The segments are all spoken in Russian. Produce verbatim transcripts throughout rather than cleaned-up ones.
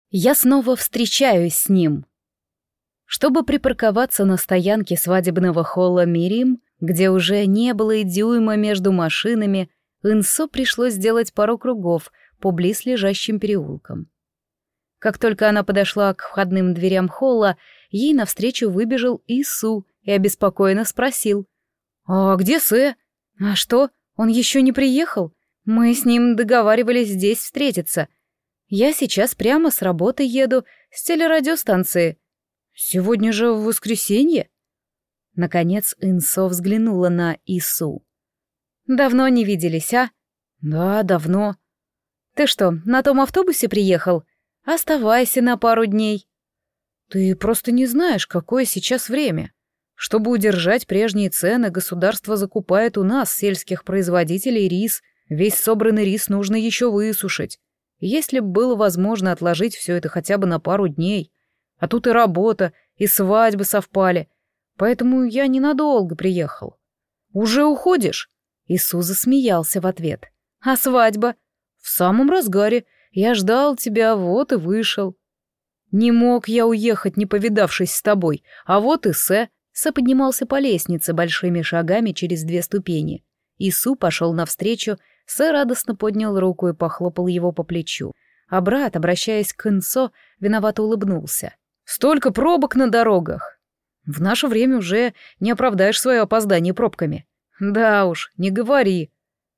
Я снова встречаюсь с ним. Чтобы припарковаться на стоянке свадебного холла Мирим, где уже не было и дюйма между машинами, Инсо пришлось сделать пару кругов по близлежащим переулкам. Как только она подошла к входным дверям холла, ей навстречу выбежал Ису и обеспокоенно спросил: «А где Сэ? А что, он еще не приехал? Мы с ним договаривались здесь встретиться. Я сейчас прямо с работы еду, с телерадиостанции. Сегодня же воскресенье». Наконец Инсо взглянула на Ису. «Давно не виделись, а?» «Да, давно». «Ты что, на том автобусе приехал? Оставайся на пару дней». «Ты просто не знаешь, какое сейчас время. Чтобы удержать прежние цены, государство закупает у нас, сельских производителей, рис. Весь собранный рис нужно еще высушить. Если бы было возможно отложить все это хотя бы на пару дней. А тут и работа, и свадьбы совпали. Поэтому я ненадолго приехал». «Уже уходишь?» Ису засмеялся в ответ. «А свадьба?» «В самом разгаре. Я ждал тебя, вот и вышел». «Не мог я уехать, не повидавшись с тобой. А вот и Сэ». Сэ поднимался по лестнице большими шагами через две ступени. Ису пошел навстречу, Сэ радостно поднял руку и похлопал его по плечу. А брат, обращаясь к Инсо, виновато улыбнулся. «Столько пробок на дорогах! В наше время уже не оправдаешь свое опоздание пробками». «Да уж, не говори».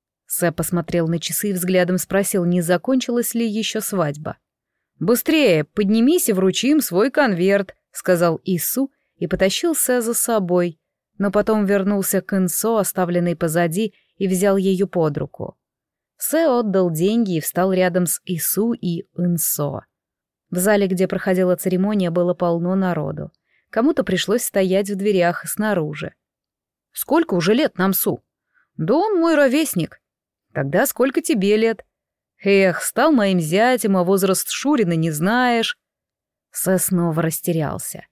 Сэ посмотрел на часы и взглядом спросил, не закончилась ли еще свадьба. «Быстрее, поднимись и вручи им свой конверт», — сказал Ису и потащил Сэ за собой, но потом вернулся к Инсо, оставленной позади, и взял ее под руку. Сэ отдал деньги и встал рядом с Ису и Инсо. В зале, где проходила церемония, было полно народу. Кому-то пришлось стоять в дверях и снаружи. «Сколько уже лет Намсу?» «Да он мой ровесник». «Тогда сколько тебе лет?» «Эх, стал моим зятем, а возраст Шурина не знаешь». Сэ снова растерялся.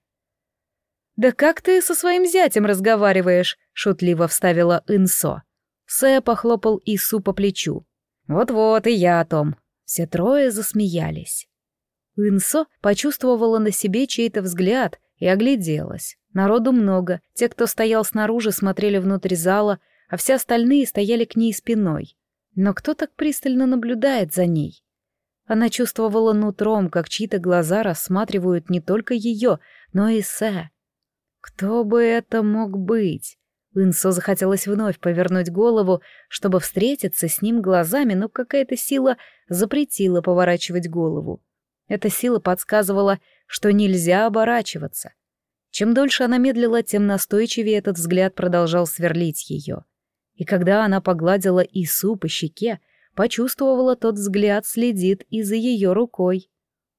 «Да как ты со своим зятем разговариваешь?» — шутливо вставила Инсо. Сэ похлопал Ису по плечу. «Вот-вот, и я о том». Все трое засмеялись. Инсо почувствовала на себе чей-то взгляд и огляделась. Народу много, те, кто стоял снаружи, смотрели внутрь зала, а все остальные стояли к ней спиной. Но кто так пристально наблюдает за ней? Она чувствовала нутром, как чьи-то глаза рассматривают не только ее, но и Сэ. Кто бы это мог быть? Инсо захотелось вновь повернуть голову, чтобы встретиться с ним глазами, но какая-то сила запретила поворачивать голову. Эта сила подсказывала, что нельзя оборачиваться. Чем дольше она медлила, тем настойчивее этот взгляд продолжал сверлить ее. И когда она погладила Ису по щеке, почувствовала, тот взгляд следит и за ее рукой.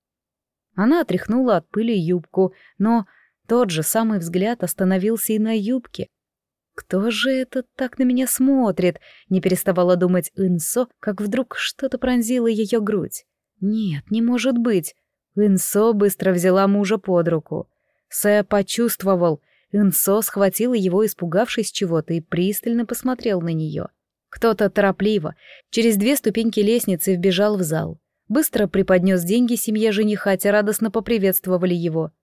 Она отряхнула от пыли юбку, но тот же самый взгляд остановился и на юбке. «Кто же это так на меня смотрит?» — не переставала думать Инсо, как вдруг что-то пронзило ее грудь. «Нет, не может быть». Инсо быстро взяла мужа под руку. Сэ почувствовал. Инсо схватила его, испугавшись чего-то, и пристально посмотрел на нее. Кто-то торопливо через две ступеньки лестницы вбежал в зал. Быстро преподнес деньги семье жениха, те радостно поприветствовали его.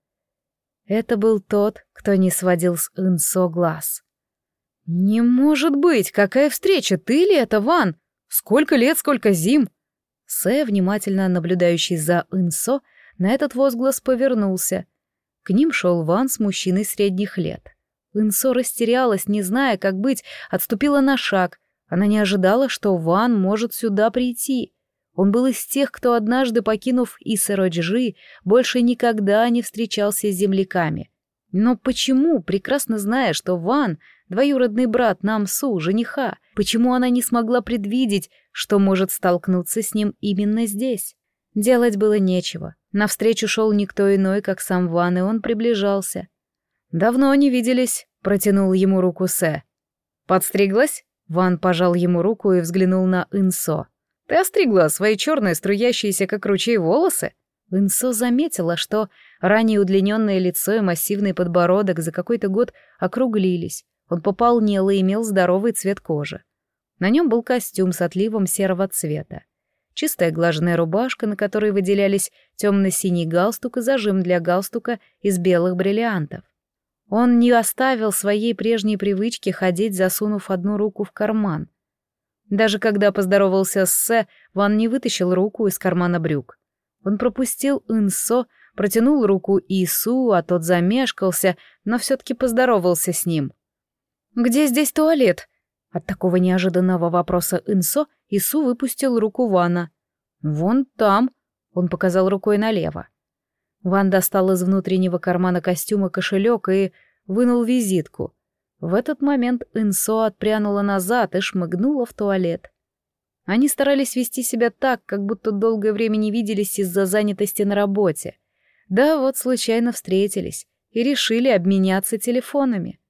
Это был тот, кто не сводил с Инсо глаз. «Не может быть! Какая встреча! Ты ли это, Ван? Сколько лет, сколько зим!» Сэ, внимательно наблюдающий за Инсо, на этот возглас повернулся. К ним шел Ван с мужчиной средних лет. Инсо растерялась, не зная, как быть, отступила на шаг. Она не ожидала, что Ван может сюда прийти. Он был из тех, кто, однажды покинув Исэроджи, больше никогда не встречался с земляками. Но почему, прекрасно зная, что Ван — двоюродный брат Намсу, жениха, почему она не смогла предвидеть, что может столкнуться с ним именно здесь? Делать было нечего. Навстречу шел никто иной, как сам Ван, и он приближался. «Давно не виделись», — протянул ему руку Сэ. «Подстриглась?» — Ван пожал ему руку и взглянул на Инсо. «Ты остригла свои черные, струящиеся, как ручей, волосы?» Инсо заметила, что ранее удлиненное лицо и массивный подбородок за какой-то год округлились. Он пополнел и имел здоровый цвет кожи. На нем был костюм с отливом серого цвета. чистая глаженная рубашка, на которой выделялись темно-синий галстук и зажим для галстука из белых бриллиантов. Он не оставил своей прежней привычки ходить, засунув одну руку в карман. Даже когда поздоровался с Сэ, Ван не вытащил руку из кармана брюк. Он пропустил Инсо, протянул руку Ису, а тот замешкался, но все-таки поздоровался с ним. «Где здесь туалет?» От такого неожиданного вопроса Инсо Ису выпустил руку Вана. «Вон там», — он показал рукой налево. Ван достал из внутреннего кармана костюма кошелек и вынул визитку. В этот момент Инсо отпрянула назад и шмыгнула в туалет. Они старались вести себя так, как будто долгое время не виделись из-за занятости на работе. Да вот случайно встретились и решили обменяться телефонами.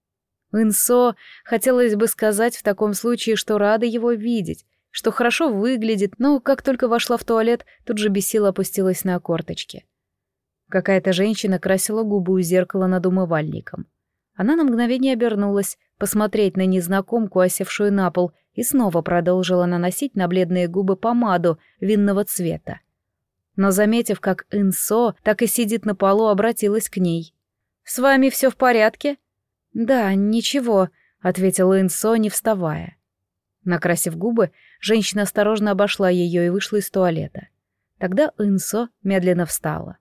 Инсо хотелось бы сказать в таком случае, что рада его видеть, что хорошо выглядит, но как только вошла в туалет, тут же без сил опустилась на корточки. Какая-то женщина красила губы у зеркала над умывальником. Она на мгновение обернулась, посмотреть на незнакомку, осевшую на пол, и снова продолжила наносить на бледные губы помаду винного цвета. Но, заметив, как Инсо так и сидит на полу, обратилась к ней. «С вами все в порядке?» «Да, ничего», — ответила Инсо, не вставая. Накрасив губы, женщина осторожно обошла ее и вышла из туалета. Тогда Инсо медленно встала.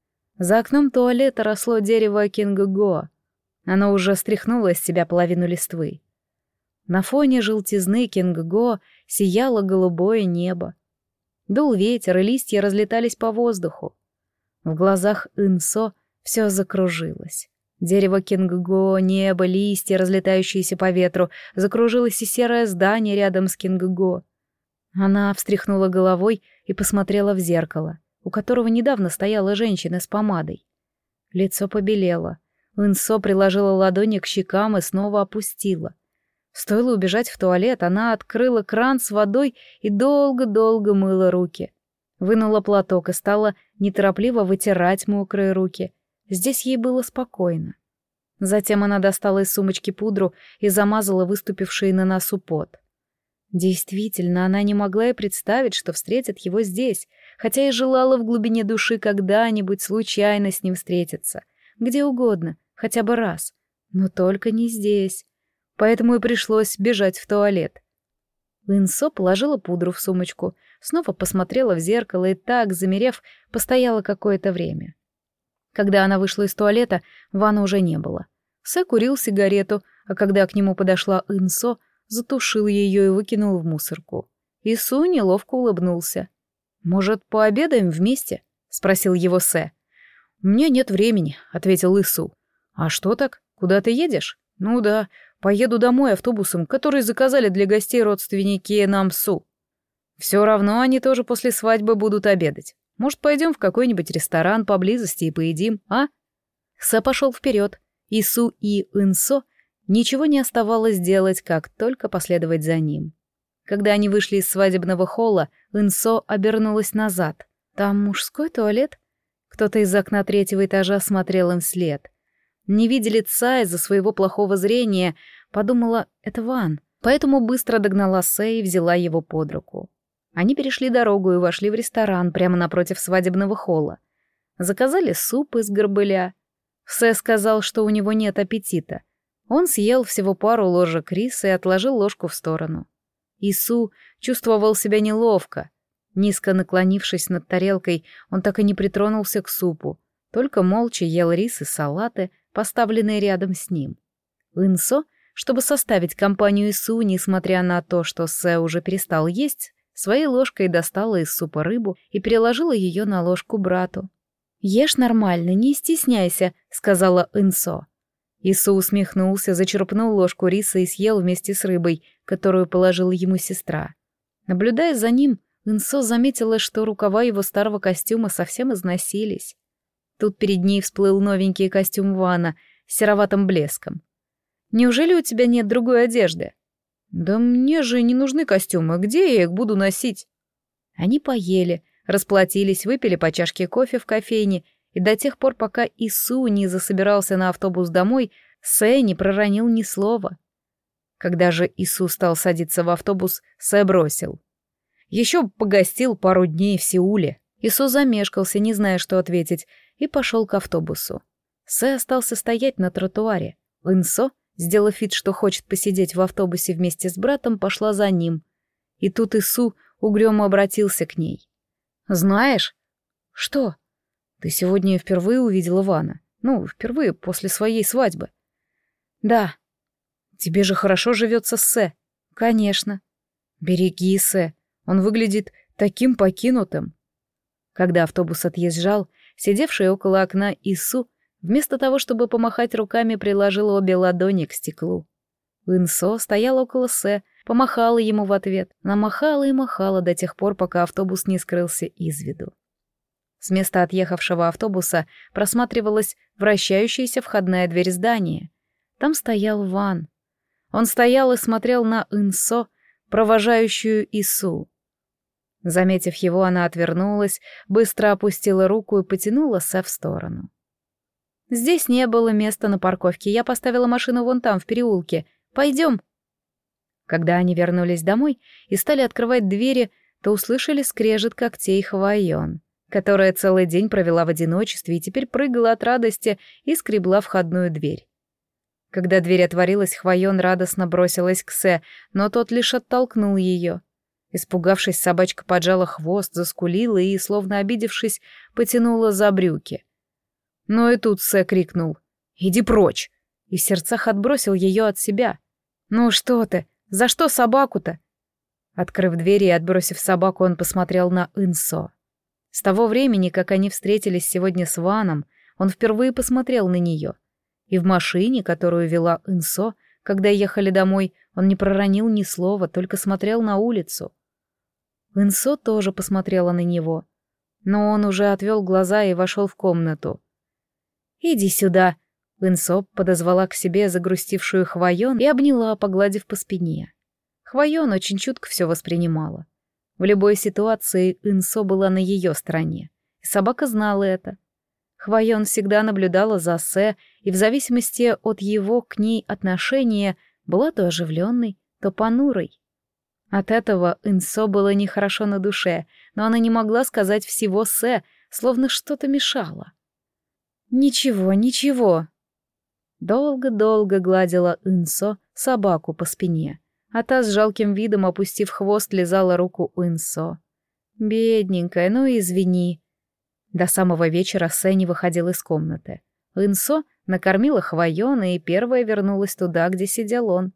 За окном туалета росло дерево кингго. Оно уже стряхнуло с себя половину листвы. На фоне желтизны кингго сияло голубое небо. Дул ветер, и листья разлетались по воздуху. В глазах Инсо все закружилось. Дерево кингго, небо, листья, разлетающиеся по ветру, закружилось и серое здание рядом с кингго. Она встряхнула головой и посмотрела в зеркало, у которого недавно стояла женщина с помадой. Лицо побелело. Инсо приложила ладони к щекам и снова опустила. Стоило убежать в туалет, она открыла кран с водой и долго-долго мыла руки. Вынула платок и стала неторопливо вытирать мокрые руки. Здесь ей было спокойно. Затем она достала из сумочки пудру и замазала выступивший на носу пот. Действительно, она не могла и представить, что встретит его здесь, хотя и желала в глубине души когда-нибудь случайно с ним встретиться. Где угодно, хотя бы раз. Но только не здесь. Поэтому и пришлось бежать в туалет. Инсо положила пудру в сумочку, снова посмотрела в зеркало и так, замерев, постояла какое-то время. Когда она вышла из туалета, Вана уже не было. Сэ курил сигарету, а когда к нему подошла Инсо, затушил ее и выкинул в мусорку. Ису неловко улыбнулся. «Может, пообедаем вместе?» — спросил его Сэ. «У меня нет времени», — ответил Ису. «А что так? Куда ты едешь?» «Ну да, поеду домой автобусом, который заказали для гостей родственники Намсу. Все равно они тоже после свадьбы будут обедать. Может, пойдем в какой-нибудь ресторан поблизости и поедим, а?» Сэ пошел вперед. Ису и Инсо ничего не оставалось делать, как только последовать за ним. Когда они вышли из свадебного холла, Инсо обернулась назад. «Там мужской туалет?» Кто-то из окна третьего этажа смотрел им вслед. Не видя лица из-за своего плохого зрения, подумала, это Ван, поэтому быстро догнала Сэ и взяла его под руку. Они перешли дорогу и вошли в ресторан прямо напротив свадебного холла. Заказали суп из горбыля. Сэ сказал, что у него нет аппетита. Он съел всего пару ложек риса и отложил ложку в сторону. Ису чувствовал себя неловко. Низко наклонившись над тарелкой, он так и не притронулся к супу, только молча ел рис и салаты, поставленные рядом с ним. Инсо, чтобы составить компанию Ису, несмотря на то, что Сэ уже перестал есть, своей ложкой достала из супа рыбу и переложила ее на ложку брату. «Ешь нормально, не стесняйся», — сказала Инсо. Ису усмехнулся, зачерпнул ложку риса и съел вместе с рыбой, которую положила ему сестра. Наблюдая за ним, Инсо заметила, что рукава его старого костюма совсем износились. Тут перед ней всплыл новенький костюм Вана с сероватым блеском. «Неужели у тебя нет другой одежды?» «Да мне же не нужны костюмы, где я их буду носить?» Они поели, расплатились, выпили по чашке кофе в кофейне, и до тех пор, пока Ису не засобирался на автобус домой, Сэ не проронил ни слова. Когда же Ису стал садиться в автобус, Сэ бросил. Еще погостил пару дней в Сеуле». Ису замешкался, не зная, что ответить, и пошел к автобусу. Сэ остался стоять на тротуаре. Инсо, сделав вид, что хочет посидеть в автобусе вместе с братом, пошла за ним. И тут Ису угрюмо обратился к ней. «Знаешь?» «Что?» «Ты сегодня впервые увидела Вана. Ну, впервые после своей свадьбы». «Да». «Тебе же хорошо живется с Сэ». «Конечно». «Береги Сэ. Он выглядит таким покинутым». Когда автобус отъезжал, сидевший около окна Ису, вместо того, чтобы помахать руками, приложил обе ладони к стеклу. Инсо стояла около Сэ, помахала ему в ответ. Она махала и махала до тех пор, пока автобус не скрылся из виду. С места отъехавшего автобуса просматривалась вращающаяся входная дверь здания. Там стоял Ван. Он стоял и смотрел на Инсо, провожающую Ису. Заметив его, она отвернулась, быстро опустила руку и потянула Сэ в сторону. «Здесь не было места на парковке, я поставила машину вон там, в переулке. Пойдем». Когда они вернулись домой и стали открывать двери, то услышали скрежет когтей Хвайон, которая целый день провела в одиночестве и теперь прыгала от радости и скребла входную дверь. Когда дверь отворилась, Хвайон радостно бросилась к Сэ, но тот лишь оттолкнул ее. Испугавшись, собачка поджала хвост, заскулила и, словно обидевшись, потянула за брюки. Но и тут Сэ крикнул: «Иди прочь!» и в сердцах отбросил ее от себя. «Ну что ты? За что собаку-то?» Открыв дверь и отбросив собаку, он посмотрел на Инсо. С того времени, как они встретились сегодня с Ваном, он впервые посмотрел на нее. И в машине, которую вела Инсо, когда ехали домой, он не проронил ни слова, только смотрел на улицу. Инсо тоже посмотрела на него, но он уже отвел глаза и вошел в комнату. «Иди сюда!» Инсо подозвала к себе загрустившую Хвайон и обняла, погладив по спине. Хвайон очень чутко все воспринимала. В любой ситуации Инсо была на ее стороне, и собака знала это. Хвайон всегда наблюдала за Сэ, и в зависимости от его к ней отношения была то оживленной, то понурой. От этого Инсо было нехорошо на душе, но она не могла сказать всего Сэ, словно что-то мешало. «Ничего, ничего». Долго-долго гладила Инсо собаку по спине, а та с жалким видом, опустив хвост, лизала руку Инсо. «Бедненькая, ну извини». До самого вечера Сэ не выходил из комнаты. Инсо накормила Хвайона и первая вернулась туда, где сидел он.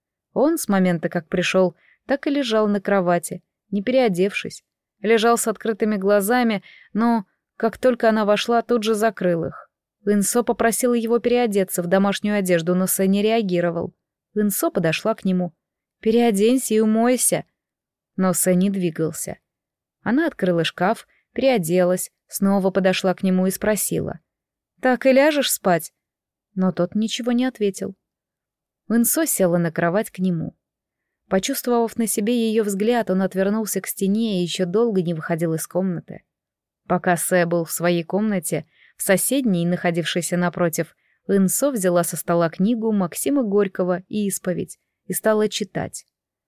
Он с момента, как пришел, так и лежал на кровати, не переодевшись. Лежал с открытыми глазами, но, как только она вошла, тут же закрыл их. Инсо попросила его переодеться в домашнюю одежду, но Сэ не реагировал. Инсо подошла к нему. «Переоденься и умойся». Но Сэ не двигался. Она открыла шкаф, переоделась, снова подошла к нему и спросила: «Так и ляжешь спать?» Но тот ничего не ответил. Инсо села на кровать к нему. Почувствовав на себе ее взгляд, он отвернулся к стене и еще долго не выходил из комнаты. Пока Сэ был в своей комнате, в соседней, находившейся напротив, Инсо взяла со стола книгу Максима Горького и «Исповедь» и стала читать.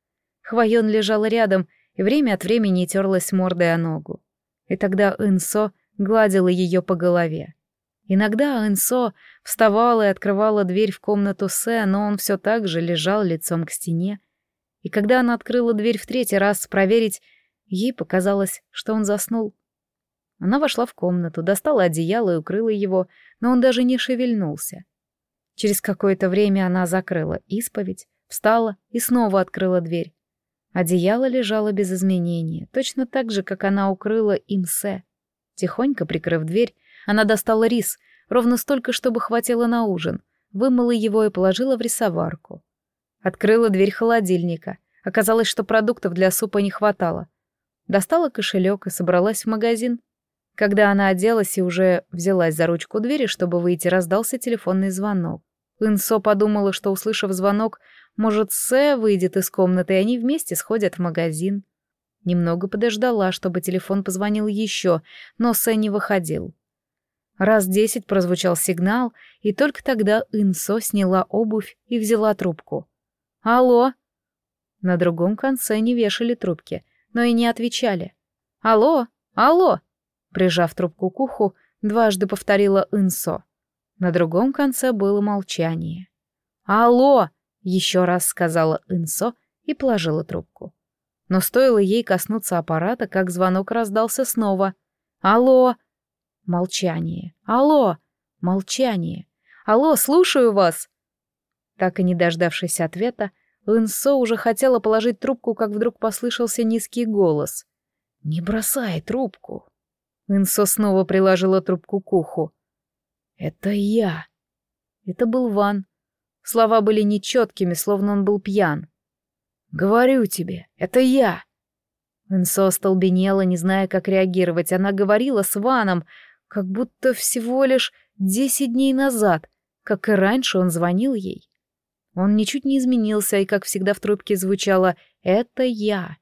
Хвайон лежала рядом и время от времени терлась мордой о ногу. И тогда Инсо гладила ее по голове. Иногда Инсо вставала и открывала дверь в комнату Сэ, но он все так же лежал лицом к стене. И когда она открыла дверь в третий раз проверить, ей показалось, что он заснул. Она вошла в комнату, достала одеяло и укрыла его, но он даже не шевельнулся. Через какое-то время она закрыла исповедь, встала и снова открыла дверь. Одеяло лежало без изменения, точно так же, как она укрыла им Сэ. Тихонько прикрыв дверь, она достала рис, ровно столько, чтобы хватило на ужин, вымыла его и положила в рисоварку. Открыла дверь холодильника. Оказалось, что продуктов для супа не хватало. Достала кошелек и собралась в магазин. Когда она оделась и уже взялась за ручку двери, чтобы выйти, раздался телефонный звонок. Инсо подумала, что, услышав звонок, может, Сэ выйдет из комнаты, и они вместе сходят в магазин. Немного подождала, чтобы телефон позвонил еще, но Сэ не выходил. Раз десять прозвучал сигнал, и только тогда Инсо сняла обувь и взяла трубку. «Алло?» На другом конце не вешали трубки, но и не отвечали. «Алло! Алло!» Прижав трубку к уху, дважды повторила Инсо. На другом конце было молчание. «Алло!» — еще раз сказала Инсо и положила трубку. Но стоило ей коснуться аппарата, как звонок раздался снова. «Алло!» Молчание. «Алло!» Молчание. «Алло, слушаю вас!» Так и не дождавшись ответа, Инсо уже хотела положить трубку, как вдруг послышался низкий голос. «Не бросай трубку!» Инсо снова приложила трубку к уху. «Это я!» Это был Ван. Слова были нечеткими, словно он был пьян. «Говорю тебе, это я!» Инсо остолбенела, не зная, как реагировать. Она говорила с Ваном, как будто всего лишь десять дней назад, как и раньше он звонил ей. Он ничуть не изменился, и, как всегда, в трубке звучало «это я».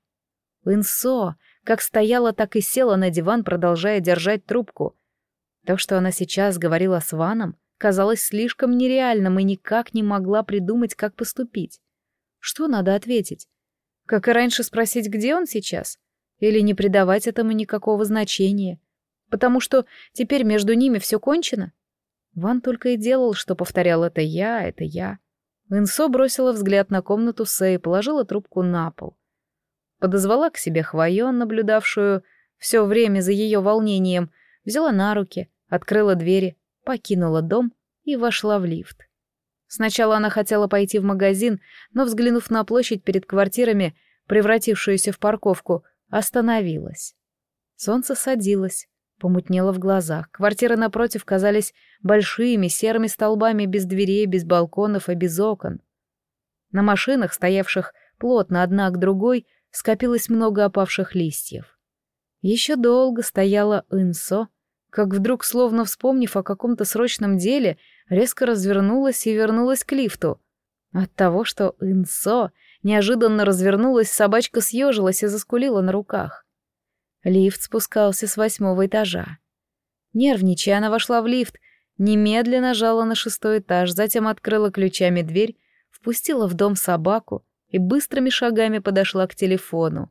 Инсо как стояла, так и села на диван, продолжая держать трубку. То, что она сейчас говорила с Ваном, казалось слишком нереальным и никак не могла придумать, как поступить. Что надо ответить? Как и раньше спросить, где он сейчас? Или не придавать этому никакого значения? Потому что теперь между ними все кончено? Ван только и делал, что повторял «это я, это я». Инсо бросила взгляд на комнату Сэ и положила трубку на пол. Подозвала к себе Хвоен, наблюдавшую все время за ее волнением, взяла на руки, открыла двери, покинула дом и вошла в лифт. Сначала она хотела пойти в магазин, но, взглянув на площадь перед квартирами, превратившуюся в парковку, остановилась. Солнце садилось, помутнело в глазах. Квартиры напротив казались большими серыми столбами без дверей, без балконов и без окон. На машинах, стоявших плотно одна к другой, скопилось много опавших листьев. Еще долго стояла Инсо, как вдруг, словно вспомнив о каком-то срочном деле, резко развернулась и вернулась к лифту. От того, что Инсо неожиданно развернулась, собачка съежилась и заскулила на руках. Лифт спускался с восьмого этажа. Нервничая, она вошла в лифт, немедленно нажала на шестой этаж, затем открыла ключами дверь, впустила в дом собаку и быстрыми шагами подошла к телефону.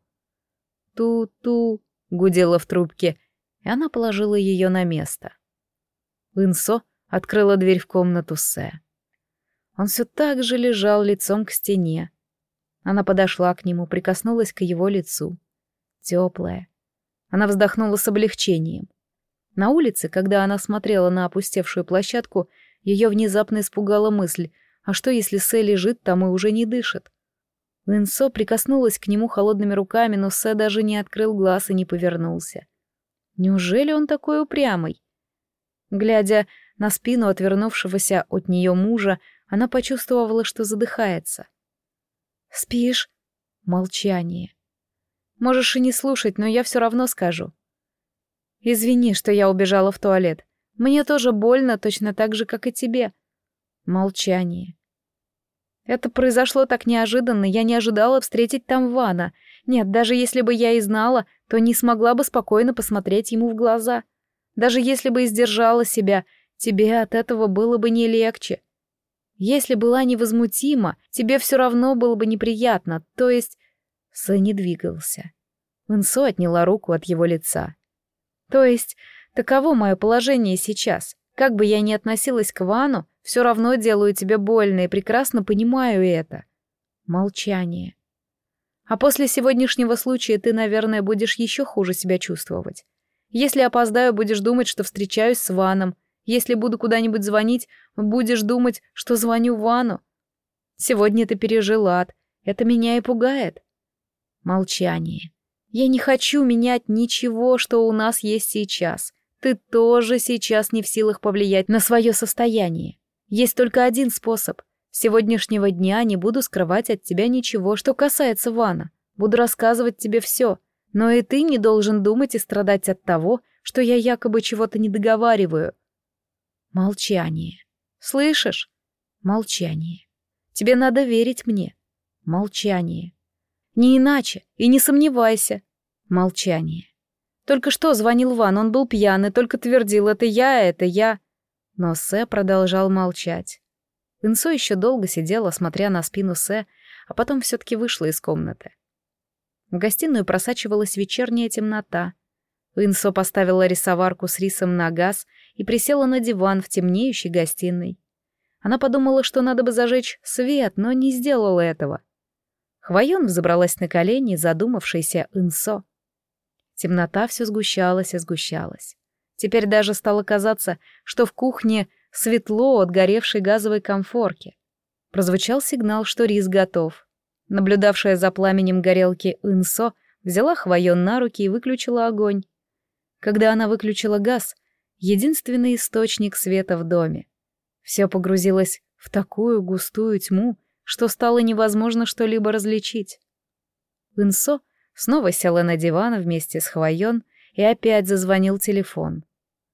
«Ту-ту», — гудела в трубке, и она положила ее на место. Инсо открыла дверь в комнату Сэ. Он все так же лежал лицом к стене. Она подошла к нему, прикоснулась к его лицу. Теплая. Она вздохнула с облегчением. На улице, когда она смотрела на опустевшую площадку, ее внезапно испугала мысль, а что, если Сэ лежит там и уже не дышит? Инсо прикоснулась к нему холодными руками, но Сэ даже не открыл глаз и не повернулся. Неужели он такой упрямый? Глядя на спину отвернувшегося от нее мужа, она почувствовала, что задыхается. «Спишь?» Молчание. «Можешь и не слушать, но я все равно скажу. Извини, что я убежала в туалет. Мне тоже больно, точно так же, как и тебе». Молчание. «Это произошло так неожиданно, я не ожидала встретить там Вана. Нет, даже если бы я и знала, то не смогла бы спокойно посмотреть ему в глаза. Даже если бы и сдержала себя, тебе от этого было бы не легче. Если была невозмутима, тебе все равно было бы неприятно, то есть...» Сэ не двигался. Инсо отняла руку от его лица. «То есть, таково мое положение сейчас. Как бы я ни относилась к Вану, все равно делаю тебе больно и прекрасно понимаю это». Молчание. «А после сегодняшнего случая ты, наверное, будешь еще хуже себя чувствовать. Если опоздаю, будешь думать, что встречаюсь с Ваном. Если буду куда-нибудь звонить, будешь думать, что звоню Вану. Сегодня ты пережил ад. Это меня и пугает». Молчание. «Я не хочу менять ничего, что у нас есть сейчас. Ты тоже сейчас не в силах повлиять на свое состояние. Есть только один способ. С сегодняшнего дня не буду скрывать от тебя ничего, что касается Вана. Буду рассказывать тебе все. Но и ты не должен думать и страдать от того, что я якобы чего-то не договариваю». Молчание. «Слышишь?» Молчание. «Тебе надо верить мне». Молчание. «Не иначе, и не сомневайся». Молчание. «Только что звонил Ван, он был пьяный, только твердил, это я, это я». Но Сэ продолжал молчать. Инсо еще долго сидела, смотря на спину Сэ, а потом все-таки вышла из комнаты. В гостиную просачивалась вечерняя темнота. Инсо поставила рисоварку с рисом на газ и присела на диван в темнеющей гостиной. Она подумала, что надо бы зажечь свет, но не сделала этого. Хвоен взобралась на колени, задумавшаяся Инсо. Темнота все сгущалась и сгущалась. Теперь даже стало казаться, что в кухне светло от горевшей газовой конфорки. Прозвучал сигнал, что рис готов. Наблюдавшая за пламенем горелки Инсо взяла Хвоен на руки и выключила огонь. Когда она выключила газ, единственный источник света в доме, все погрузилось в такую густую тьму, что стало невозможно что-либо различить. Инсо снова села на диван вместе с Хвоен, и опять зазвонил телефон.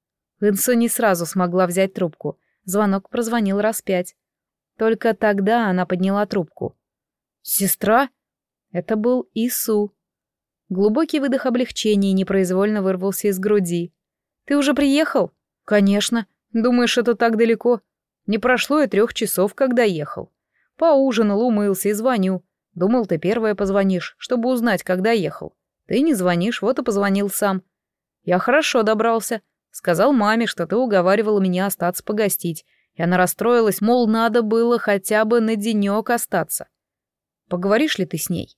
Инсо не сразу смогла взять трубку. Звонок прозвонил раз пять. Только тогда она подняла трубку. «Сестра?» Это был Ису. Глубокий выдох облегчения непроизвольно вырвался из груди. «Ты уже приехал?» «Конечно. Думаешь, это так далеко? Не прошло и трех часов, когда ехал. Поужинал, умылся и звоню. Думал, ты первая позвонишь, чтобы узнать, когда ехал. Ты не звонишь, вот и позвонил сам. Я хорошо добрался. Сказал маме, что ты уговаривала меня остаться погостить, и она расстроилась, мол, надо было хотя бы на денек остаться. Поговоришь ли ты с ней?»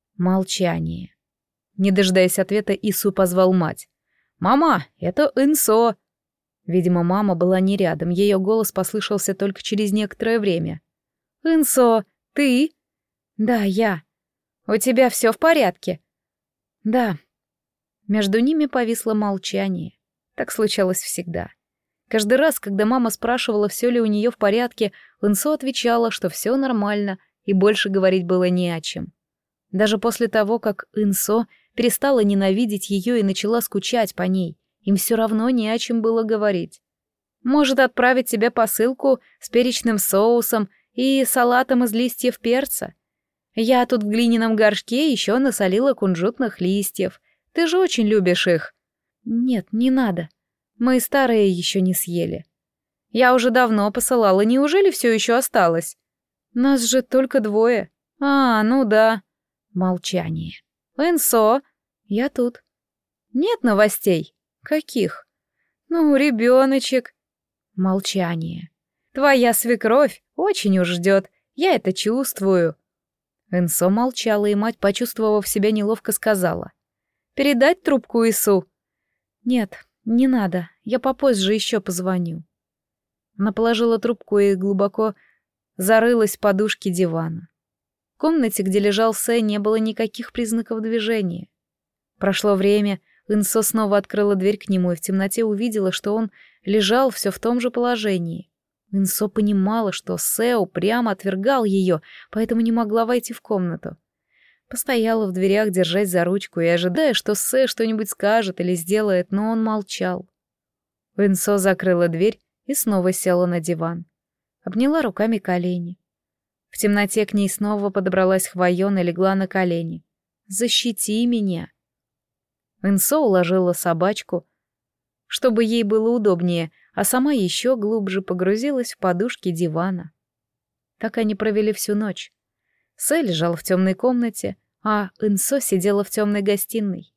Молчание. Не дожидаясь ответа, Ису позвал мать. «Мама, это Инсо!» Видимо, мама была не рядом, ее голос послышался только через некоторое время. «Инсо, ты?» «Да, я. У тебя все в порядке?» «Да». Между ними повисло молчание. Так случалось всегда. Каждый раз, когда мама спрашивала, все ли у нее в порядке, Инсо отвечала, что все нормально, и больше говорить было не о чем. Даже после того, как Инсо перестала ненавидеть ее и начала скучать по ней, им все равно не о чем было говорить. «Может, отправить тебе посылку с перечным соусом и салатом из листьев перца? Я тут в глиняном горшке еще насолила кунжутных листьев. Ты же очень любишь их». «Нет, не надо. Мы старые еще не съели». «Я уже давно посылала, неужели все еще осталось? Нас же только двое». «А, ну да». Молчание. «Инсо, я тут». «Нет новостей?» «Каких?» «Ну, ребеночек». Молчание. «Твоя свекровь очень уж ждет, я это чувствую». Инсо молчала, и мать, почувствовав себя неловко, сказала. «Передать трубку Ису?» «Нет, не надо, я попозже еще позвоню». Она положила трубку и глубоко зарылась в подушки дивана. В комнате, где лежал Сэ, не было никаких признаков движения. Прошло время, Инсо снова открыла дверь к нему и в темноте увидела, что он лежал все в том же положении. Инсо понимала, что Сэ упрямо отвергал ее, поэтому не могла войти в комнату. Постояла в дверях, держась за ручку и ожидая, что Сэ что-нибудь скажет или сделает, но он молчал. Инсо закрыла дверь и снова села на диван. Обняла руками колени. В темноте к ней снова подобралась Хвоен и легла на колени. «Защити меня!» Инсо уложила собачку, чтобы ей было удобнее, а сама еще глубже погрузилась в подушки дивана. Так они провели всю ночь. Сэ лежал в темной комнате, а Инсо сидела в темной гостиной.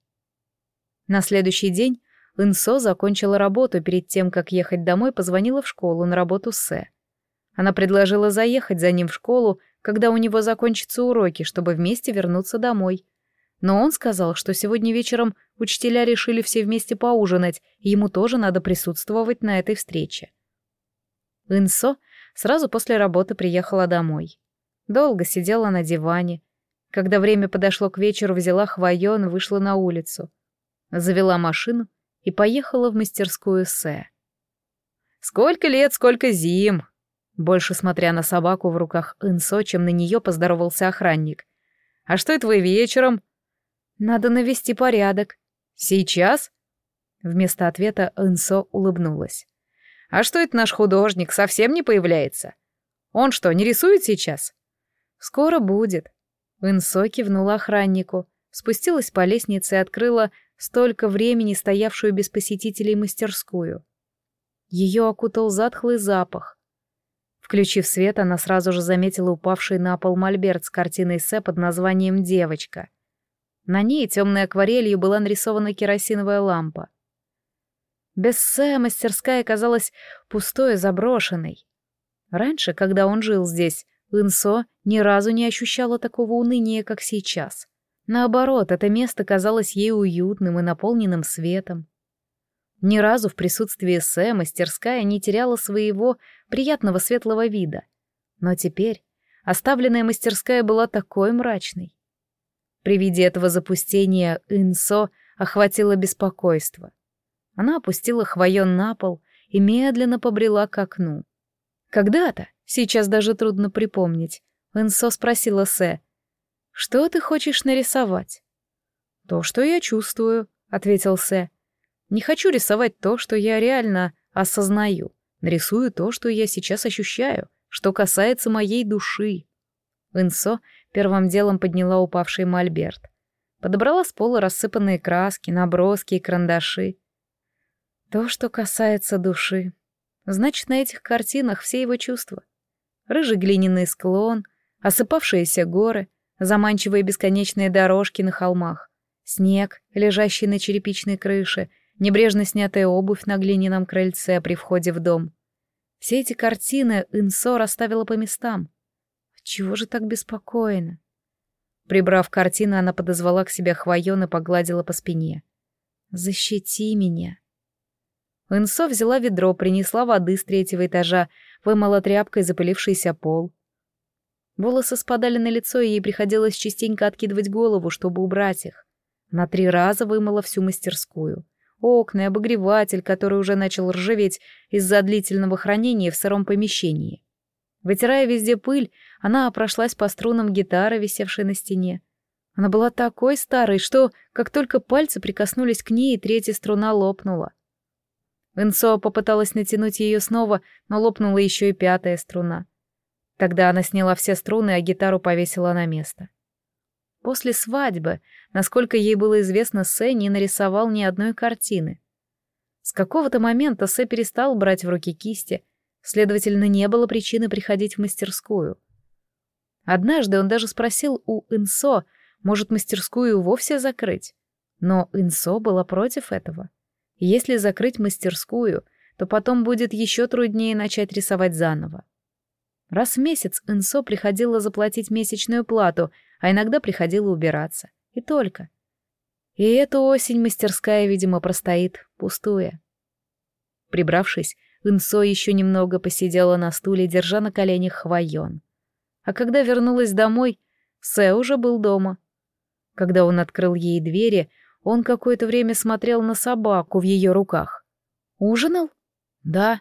На следующий день Инсо закончила работу, перед тем, как ехать домой, позвонила в школу на работу Сэ. Она предложила заехать за ним в школу, когда у него закончатся уроки, чтобы вместе вернуться домой. Но он сказал, что сегодня вечером учителя решили все вместе поужинать, и ему тоже надо присутствовать на этой встрече. Инсо сразу после работы приехала домой. Долго сидела на диване. Когда время подошло к вечеру, взяла Хвоен и вышла на улицу. Завела машину и поехала в мастерскую Сэ. «Сколько лет, сколько зим!» Больше смотря на собаку в руках Инсо, чем на нее, поздоровался охранник. «А что это вы вечером?» «Надо навести порядок». «Сейчас?» Вместо ответа Инсо улыбнулась. «А что это наш художник совсем не появляется? Он что, не рисует сейчас?» «Скоро будет». Инсо кивнула охраннику, спустилась по лестнице и открыла столько времени стоявшую без посетителей мастерскую. Ее окутал затхлый запах. Включив свет, она сразу же заметила упавший на пол мольберт с картиной Сэ под названием «Девочка». На ней темной акварелью была нарисована керосиновая лампа. Без Сэ мастерская казалась пустой и заброшенной. Раньше, когда он жил здесь, Инсо ни разу не ощущала такого уныния, как сейчас. Наоборот, это место казалось ей уютным и наполненным светом. Ни разу в присутствии Сэ мастерская не теряла своего приятного светлого вида. Но теперь оставленная мастерская была такой мрачной. При виде этого запустения Инсо охватило беспокойство. Она опустила хвоен на пол и медленно побрела к окну. Когда-то, сейчас даже трудно припомнить, Инсо спросила Сэ: «Что ты хочешь нарисовать?» «То, что я чувствую», — ответил Сэ. «Не хочу рисовать то, что я реально осознаю. Нарисую то, что я сейчас ощущаю, что касается моей души». Инсо первым делом подняла упавший мольберт. Подобрала с пола рассыпанные краски, наброски и карандаши. То, что касается души. Значит, на этих картинах все его чувства. Рыжий глиняный склон, осыпавшиеся горы, заманчивые бесконечные дорожки на холмах, снег, лежащий на черепичной крыше, небрежно снятая обувь на глиняном крыльце при входе в дом. Все эти картины Инсо расставила по местам. Чего же так беспокойно? Прибрав картины, она подозвала к себе хвоен и погладила по спине. «Защити меня». Инсо взяла ведро, принесла воды с третьего этажа, вымыла тряпкой запылившийся пол. Волосы спадали на лицо, и ей приходилось частенько откидывать голову, чтобы убрать их. Она три раза вымыла всю мастерскую. Окна и обогреватель, который уже начал ржаветь из-за длительного хранения в сыром помещении. Вытирая везде пыль, она прошлась по струнам гитары, висевшей на стене. Она была такой старой, что, как только пальцы прикоснулись к ней, третья струна лопнула. Инсо попыталась натянуть ее снова, но лопнула еще и пятая струна. Тогда она сняла все струны, а гитару повесила на место. После свадьбы, насколько ей было известно, Сэ не нарисовал ни одной картины. С какого-то момента Сэ перестал брать в руки кисти, следовательно, не было причины приходить в мастерскую. Однажды он даже спросил у Инсо, может, мастерскую вовсе закрыть. Но Инсо была против этого. Если закрыть мастерскую, то потом будет еще труднее начать рисовать заново. Раз в месяц Инсо приходила заплатить месячную плату, а иногда приходила убираться. И только. И эту осень мастерская, видимо, простоит, пустуя. Прибравшись, Инсо еще немного посидела на стуле, держа на коленях хвоен. А когда вернулась домой, Сэ уже был дома. Когда он открыл ей двери, он какое-то время смотрел на собаку в ее руках. «Ужинал?» «Да».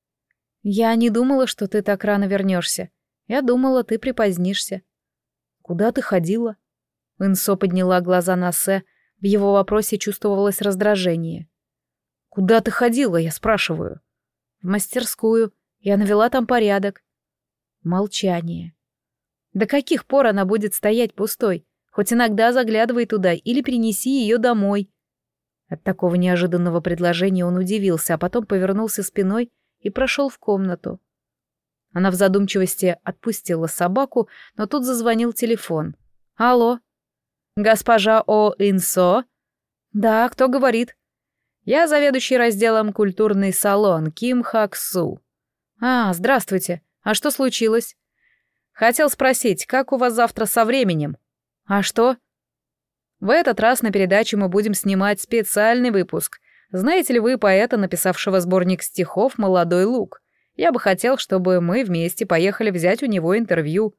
«Я не думала, что ты так рано вернешься. Я думала, ты припозднишься». «Куда ты ходила?» Инсо подняла глаза на Сэ, в его вопросе чувствовалось раздражение. «Куда ты ходила, я спрашиваю?» «В мастерскую. Я навела там порядок». Молчание. До каких пор она будет стоять пустой? Хоть иногда заглядывай туда или принеси ее домой. От такого неожиданного предложения он удивился, а потом повернулся спиной и прошел в комнату. Она в задумчивости отпустила собаку, но тут зазвонил телефон. «Алло? Госпожа О. Инсо?» «Да, кто говорит?» «Я заведующий разделом «Культурный салон» Ким Хак Су». «А, здравствуйте. А что случилось?» «Хотел спросить, как у вас завтра со временем?» «А что?» «В этот раз на передаче мы будем снимать специальный выпуск. Знаете ли вы поэта, написавшего сборник стихов «Молодой лук»? Я бы хотел, чтобы мы вместе поехали взять у него интервью».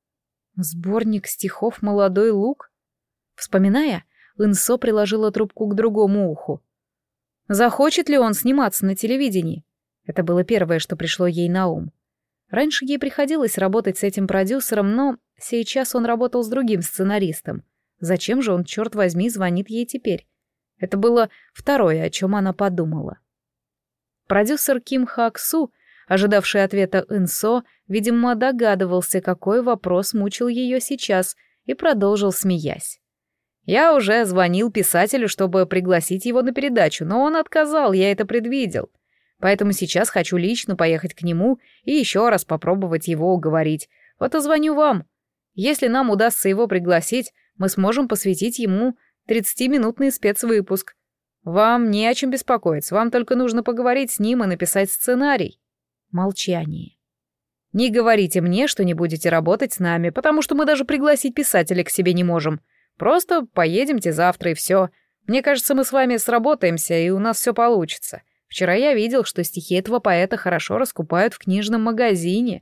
«Сборник стихов «Молодой лук»?» Вспоминая, Инсо приложила трубку к другому уху. «Захочет ли он сниматься на телевидении?» Это было первое, что пришло ей на ум. Раньше ей приходилось работать с этим продюсером, но сейчас он работал с другим сценаристом. Зачем же он, черт возьми, звонит ей теперь? Это было второе, о чем она подумала. Продюсер Ким Хак Су, ожидавший ответа Инсо, видимо, догадывался, какой вопрос мучил ее сейчас, и продолжил, смеясь. «Я уже звонил писателю, чтобы пригласить его на передачу, но он отказал, я это предвидел. Поэтому сейчас хочу лично поехать к нему и еще раз попробовать его уговорить. Вот и звоню вам. Если нам удастся его пригласить, мы сможем посвятить ему тридцатиминутный спецвыпуск. Вам не о чем беспокоиться, вам только нужно поговорить с ним и написать сценарий». Молчание. «Не говорите мне, что не будете работать с нами, потому что мы даже пригласить писателя к себе не можем. Просто поедемте завтра и все. Мне кажется, мы с вами сработаемся, и у нас все получится. Вчера я видел, что стихи этого поэта хорошо раскупают в книжном магазине».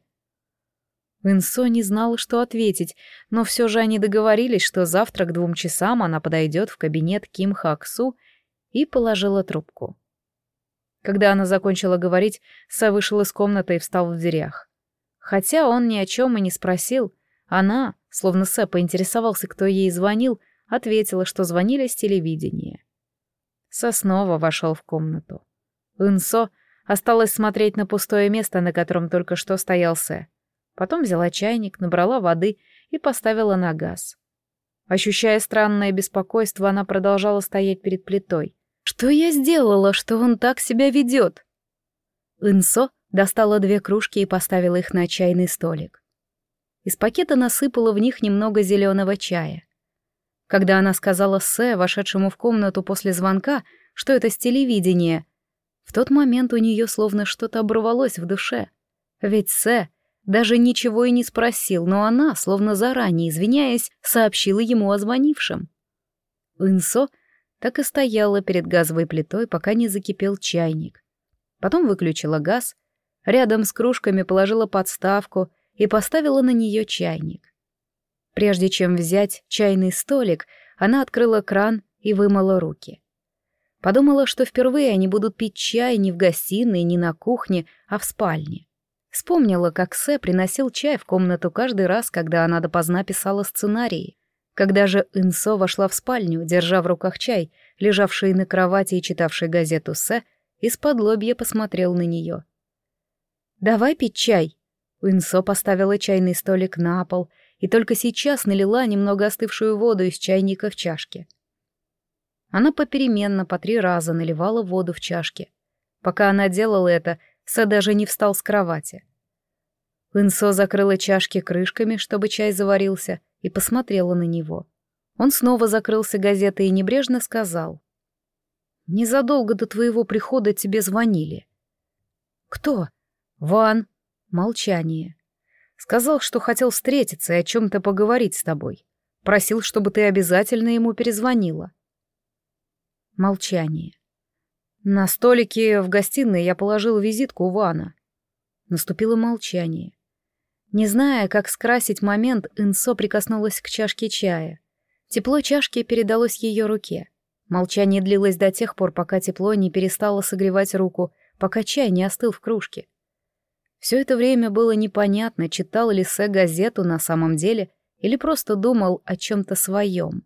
Инсо не знала, что ответить, но все же они договорились, что завтра к двум часам она подойдет в кабинет Ким Хак-су и положила трубку. Когда она закончила говорить, Сэ вышел из комнаты и встал в дверях. Хотя он ни о чем и не спросил, она, словно Сэ поинтересовался, кто ей звонил, ответила, что звонили с телевидения. Сэ снова вошел в комнату. Инсо осталось смотреть на пустое место, на котором только что стоял Сэ. Потом взяла чайник, набрала воды и поставила на газ. Ощущая странное беспокойство, она продолжала стоять перед плитой. «Что я сделала, что он так себя ведет?» Инсо достала две кружки и поставила их на чайный столик. Из пакета насыпала в них немного зеленого чая. Когда она сказала Сэ, вошедшему в комнату после звонка, что это с телевидения, в тот момент у нее словно что-то оборвалось в душе. Ведь Сэ даже ничего и не спросил, но она, словно заранее извиняясь, сообщила ему о звонившем. Инсо так и стояла перед газовой плитой, пока не закипел чайник. Потом выключила газ, рядом с кружками положила подставку и поставила на нее чайник. Прежде чем взять чайный столик, она открыла кран и вымыла руки. Подумала, что впервые они будут пить чай не в гостиной, не на кухне, а в спальне. Вспомнила, как Сэ приносил чай в комнату каждый раз, когда она допоздна писала сценарии. Когда же Инсо вошла в спальню, держа в руках чай, лежавший на кровати и читавший газету, Сэ из-под лобья посмотрел на нее. «Давай пить чай». Инсо поставила чайный столик на пол и только сейчас налила немного остывшую воду из чайника в чашки. Она попеременно по три раза наливала воду в чашки. Пока она делала это, Сэ даже не встал с кровати. Инсо закрыла чашки крышками, чтобы чай заварился, и посмотрела на него. Он снова закрылся газетой и небрежно сказал: «Незадолго до твоего прихода тебе звонили». «Кто?» «Ван». Молчание. «Сказал, что хотел встретиться и о чем-то поговорить с тобой. Просил, чтобы ты обязательно ему перезвонила». Молчание. На столике в гостиной я положил визитку Вана. Наступило молчание. Не зная, как скрасить момент, Инсо прикоснулась к чашке чая. Тепло чашки передалось ее руке. Молчание длилось до тех пор, пока тепло не перестало согревать руку, пока чай не остыл в кружке. Все это время было непонятно, читал ли Сэ газету на самом деле или просто думал о чем-то своем.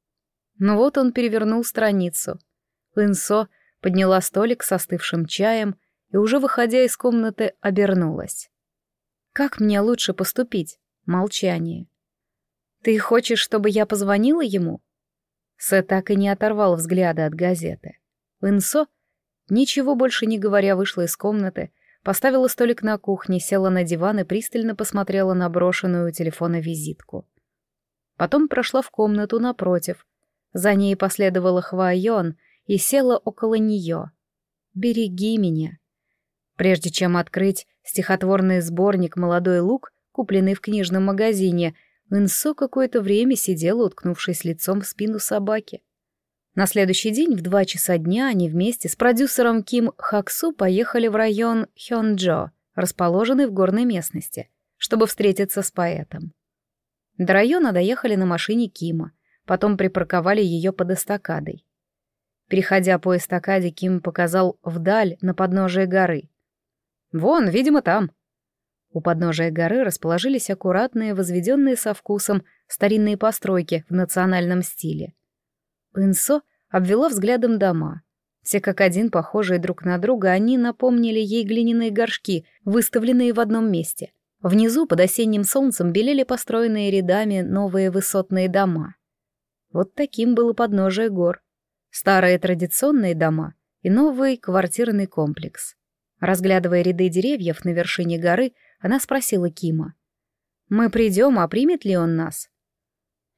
Но вот он перевернул страницу. Инсо подняла столик с остывшим чаем и, уже выходя из комнаты, обернулась. «Как мне лучше поступить?» Молчание. «Ты хочешь, чтобы я позвонила ему?» Сэ так и не оторвал взгляда от газеты. Инсо, ничего больше не говоря, вышла из комнаты, поставила столик на кухне, села на диван и пристально посмотрела на брошенную у телефона визитку. Потом прошла в комнату напротив. За ней последовала Хва Йон и села около нее. «Береги меня». Прежде чем открыть стихотворный сборник «Молодой лук», купленный в книжном магазине, Инсо какое-то время сидела, уткнувшись лицом в спину собаки. На следующий день в два часа дня они вместе с продюсером Ким Хак-су поехали в район Хёнджо, расположенный в горной местности, чтобы встретиться с поэтом. До района доехали на машине Кима, потом припарковали ее под эстакадой. Переходя по эстакаде, Ким показал вдаль на подножие горы. «Вон, видимо, там». У подножия горы расположились аккуратные, возведенные со вкусом старинные постройки в национальном стиле. Инсо обвела взглядом дома. Все как один похожие друг на друга, они напомнили ей глиняные горшки, выставленные в одном месте. Внизу под осенним солнцем белели построенные рядами новые высотные дома. Вот таким было подножие гор. Старые традиционные дома и новый квартирный комплекс. Разглядывая ряды деревьев на вершине горы, она спросила Кима: «Мы придем, а примет ли он нас?»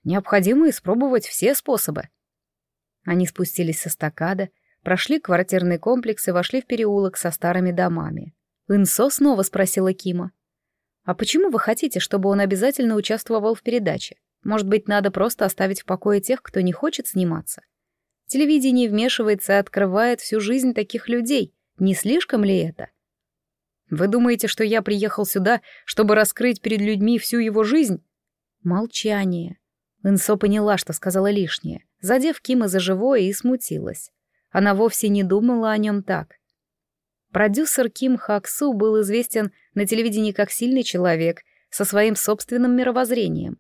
Необходимо испробовать все способы. Они спустились с эстакады, прошли квартирный комплекс и вошли в переулок со старыми домами. Инсо снова спросила Кима. «А почему вы хотите, чтобы он обязательно участвовал в передаче? Может быть, надо просто оставить в покое тех, кто не хочет сниматься? Телевидение вмешивается и открывает всю жизнь таких людей. Не слишком ли это?» «Вы думаете, что я приехал сюда, чтобы раскрыть перед людьми всю его жизнь?» Молчание. Инсо поняла, что сказала лишнее, задев Кима за живое, и смутилась. Она вовсе не думала о нем так. Продюсер Ким Хак-су был известен на телевидении как сильный человек со своим собственным мировоззрением.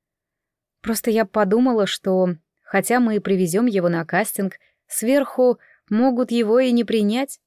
Просто я подумала, что, хотя мы и привезем его на кастинг, сверху могут его и не принять.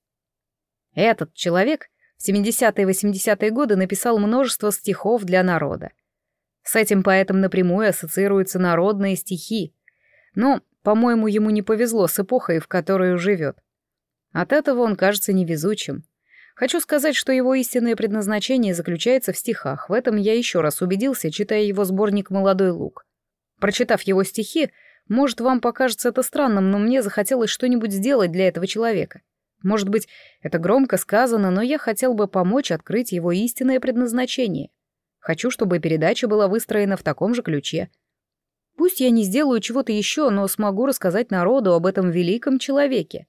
Этот человек в семидесятые и восьмидесятые годы написал множество стихов для народа. С этим поэтом напрямую ассоциируются народные стихи. Но, по-моему, ему не повезло с эпохой, в которой живет. От этого он кажется невезучим. Хочу сказать, что его истинное предназначение заключается в стихах. В этом я еще раз убедился, читая его сборник «Молодой лук». Прочитав его стихи, может, вам покажется это странным, но мне захотелось что-нибудь сделать для этого человека. Может быть, это громко сказано, но я хотел бы помочь открыть его истинное предназначение. Хочу, чтобы передача была выстроена в таком же ключе. Пусть я не сделаю чего-то еще, но смогу рассказать народу об этом великом человеке.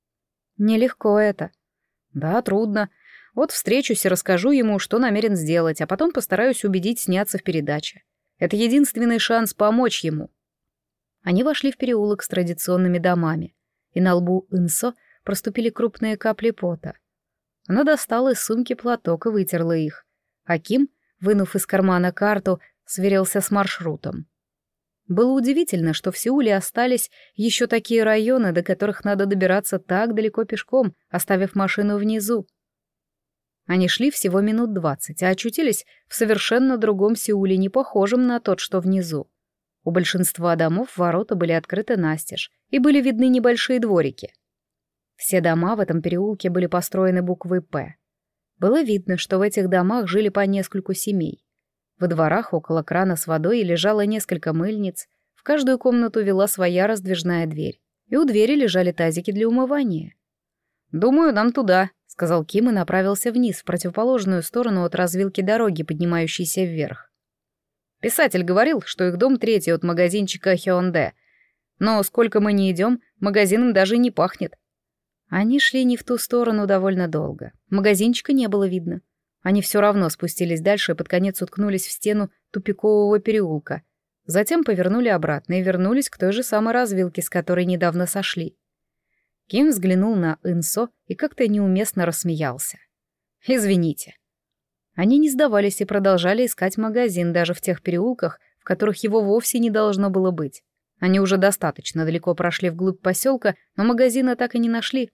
Нелегко это. Да, трудно. Вот встречусь и расскажу ему, что намерен сделать, а потом постараюсь убедить сняться в передаче. Это единственный шанс помочь ему. Они вошли в переулок с традиционными домами, и на лбу Инсо проступили крупные капли пота. Она достала из сумки платок и вытерла их, а Ким, вынув из кармана карту, сверился с маршрутом. Было удивительно, что в Сеуле остались еще такие районы, до которых надо добираться так далеко пешком, оставив машину внизу. Они шли всего минут двадцать, а очутились в совершенно другом Сеуле, не похожем на тот, что внизу. У большинства домов ворота были открыты настежь, и были видны небольшие дворики. Все дома в этом переулке были построены буквой «П». Было видно, что в этих домах жили по нескольку семей. Во дворах около крана с водой лежало несколько мыльниц, в каждую комнату вела своя раздвижная дверь, и у двери лежали тазики для умывания. «Думаю, нам туда», — сказал Ким и направился вниз, в противоположную сторону от развилки дороги, поднимающейся вверх. Писатель говорил, что их дом третий от магазинчика Хёндэ, но сколько мы не идем, магазином даже не пахнет. Они шли не в ту сторону довольно долго. Магазинчика не было видно. Они все равно спустились дальше и под конец уткнулись в стену тупикового переулка. Затем повернули обратно и вернулись к той же самой развилке, с которой недавно сошли. Ким взглянул на Инсо и как-то неуместно рассмеялся. «Извините». Они не сдавались и продолжали искать магазин даже в тех переулках, в которых его вовсе не должно было быть. Они уже достаточно далеко прошли вглубь поселка, но магазина так и не нашли.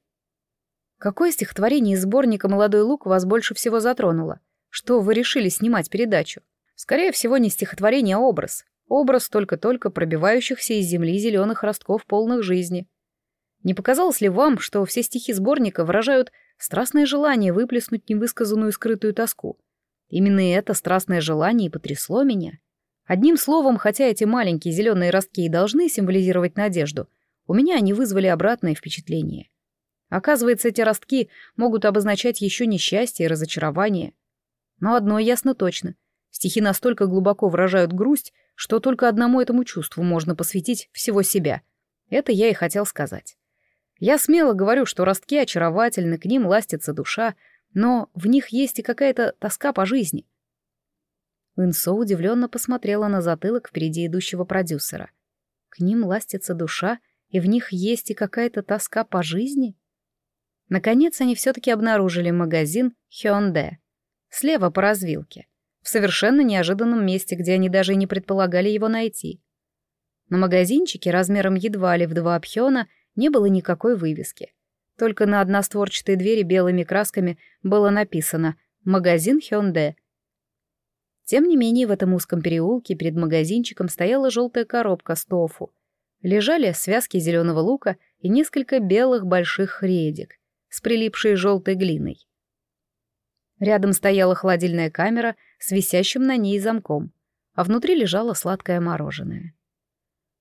Какое стихотворение из сборника «Молодой лук» вас больше всего затронуло? Что вы решили снимать передачу? Скорее всего, не стихотворение, а образ. Образ только-только пробивающихся из земли зеленых ростков полных жизни. Не показалось ли вам, что все стихи сборника выражают страстное желание выплеснуть невысказанную скрытую тоску? Именно это страстное желание и потрясло меня. Одним словом, хотя эти маленькие зеленые ростки и должны символизировать надежду, у меня они вызвали обратное впечатление. Оказывается, эти ростки могут обозначать еще несчастье и разочарование. Но одно ясно точно. Стихи настолько глубоко выражают грусть, что только одному этому чувству можно посвятить всего себя. Это я и хотел сказать. Я смело говорю, что ростки очаровательны, к ним ластится душа, но в них есть и какая-то тоска по жизни. Инсо удивленно посмотрела на затылок впереди идущего продюсера. К ним ластится душа, и в них есть и какая-то тоска по жизни? Наконец они все-таки обнаружили магазин Хёндэ. Слева по развилке. В совершенно неожиданном месте, где они даже и не предполагали его найти. На магазинчике размером едва ли в два пхёна не было никакой вывески. Только на одностворчатой двери белыми красками было написано «Магазин Хёндэ». Тем не менее, в этом узком переулке перед магазинчиком стояла желтая коробка с тофу. Лежали связки зеленого лука и несколько белых больших редек с прилипшей желтой глиной. Рядом стояла холодильная камера с висящим на ней замком, а внутри лежало сладкое мороженое.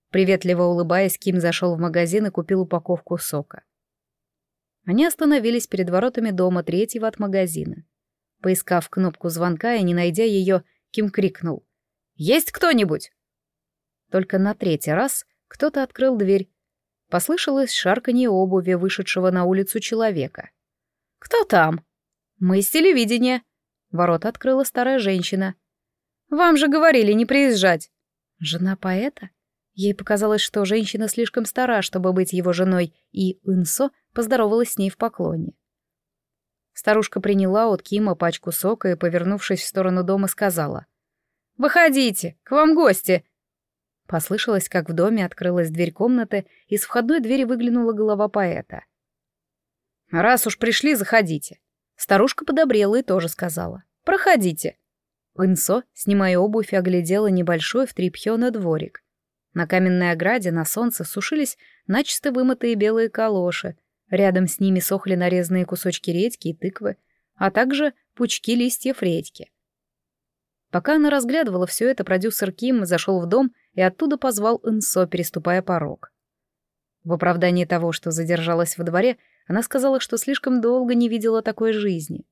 Приветливо улыбаясь, Ким зашел в магазин и купил упаковку сока. Они остановились перед воротами дома третьего от магазина. Поискав кнопку звонка и не найдя ее, Ким крикнул: «Есть кто-нибудь?» Только на третий раз кто-то открыл дверь. Послышалось шарканье обуви вышедшего на улицу человека. «Кто там?» «Мы с телевидения». Ворота открыла старая женщина. «Вам же говорили не приезжать». «Жена поэта?» Ей показалось, что женщина слишком стара, чтобы быть его женой, и Инсо поздоровалась с ней в поклоне. Старушка приняла от Кима пачку сока и, повернувшись в сторону дома, сказала: «Выходите, к вам гости!» Послышалось, как в доме открылась дверь комнаты, и с входной двери выглянула голова поэта. «Раз уж пришли, заходите». Старушка подобрела и тоже сказала: «Проходите». Инсо, снимая обувь, оглядела небольшой в три пхёна дворик. На каменной ограде на солнце сушились начисто вымытые белые калоши, рядом с ними сохли нарезанные кусочки редьки и тыквы, а также пучки листьев редьки. Пока она разглядывала все это, продюсер Ким зашел в дом и оттуда позвал Инсо, переступая порог. В оправдании того, что задержалась во дворе, она сказала, что слишком долго не видела такой жизни.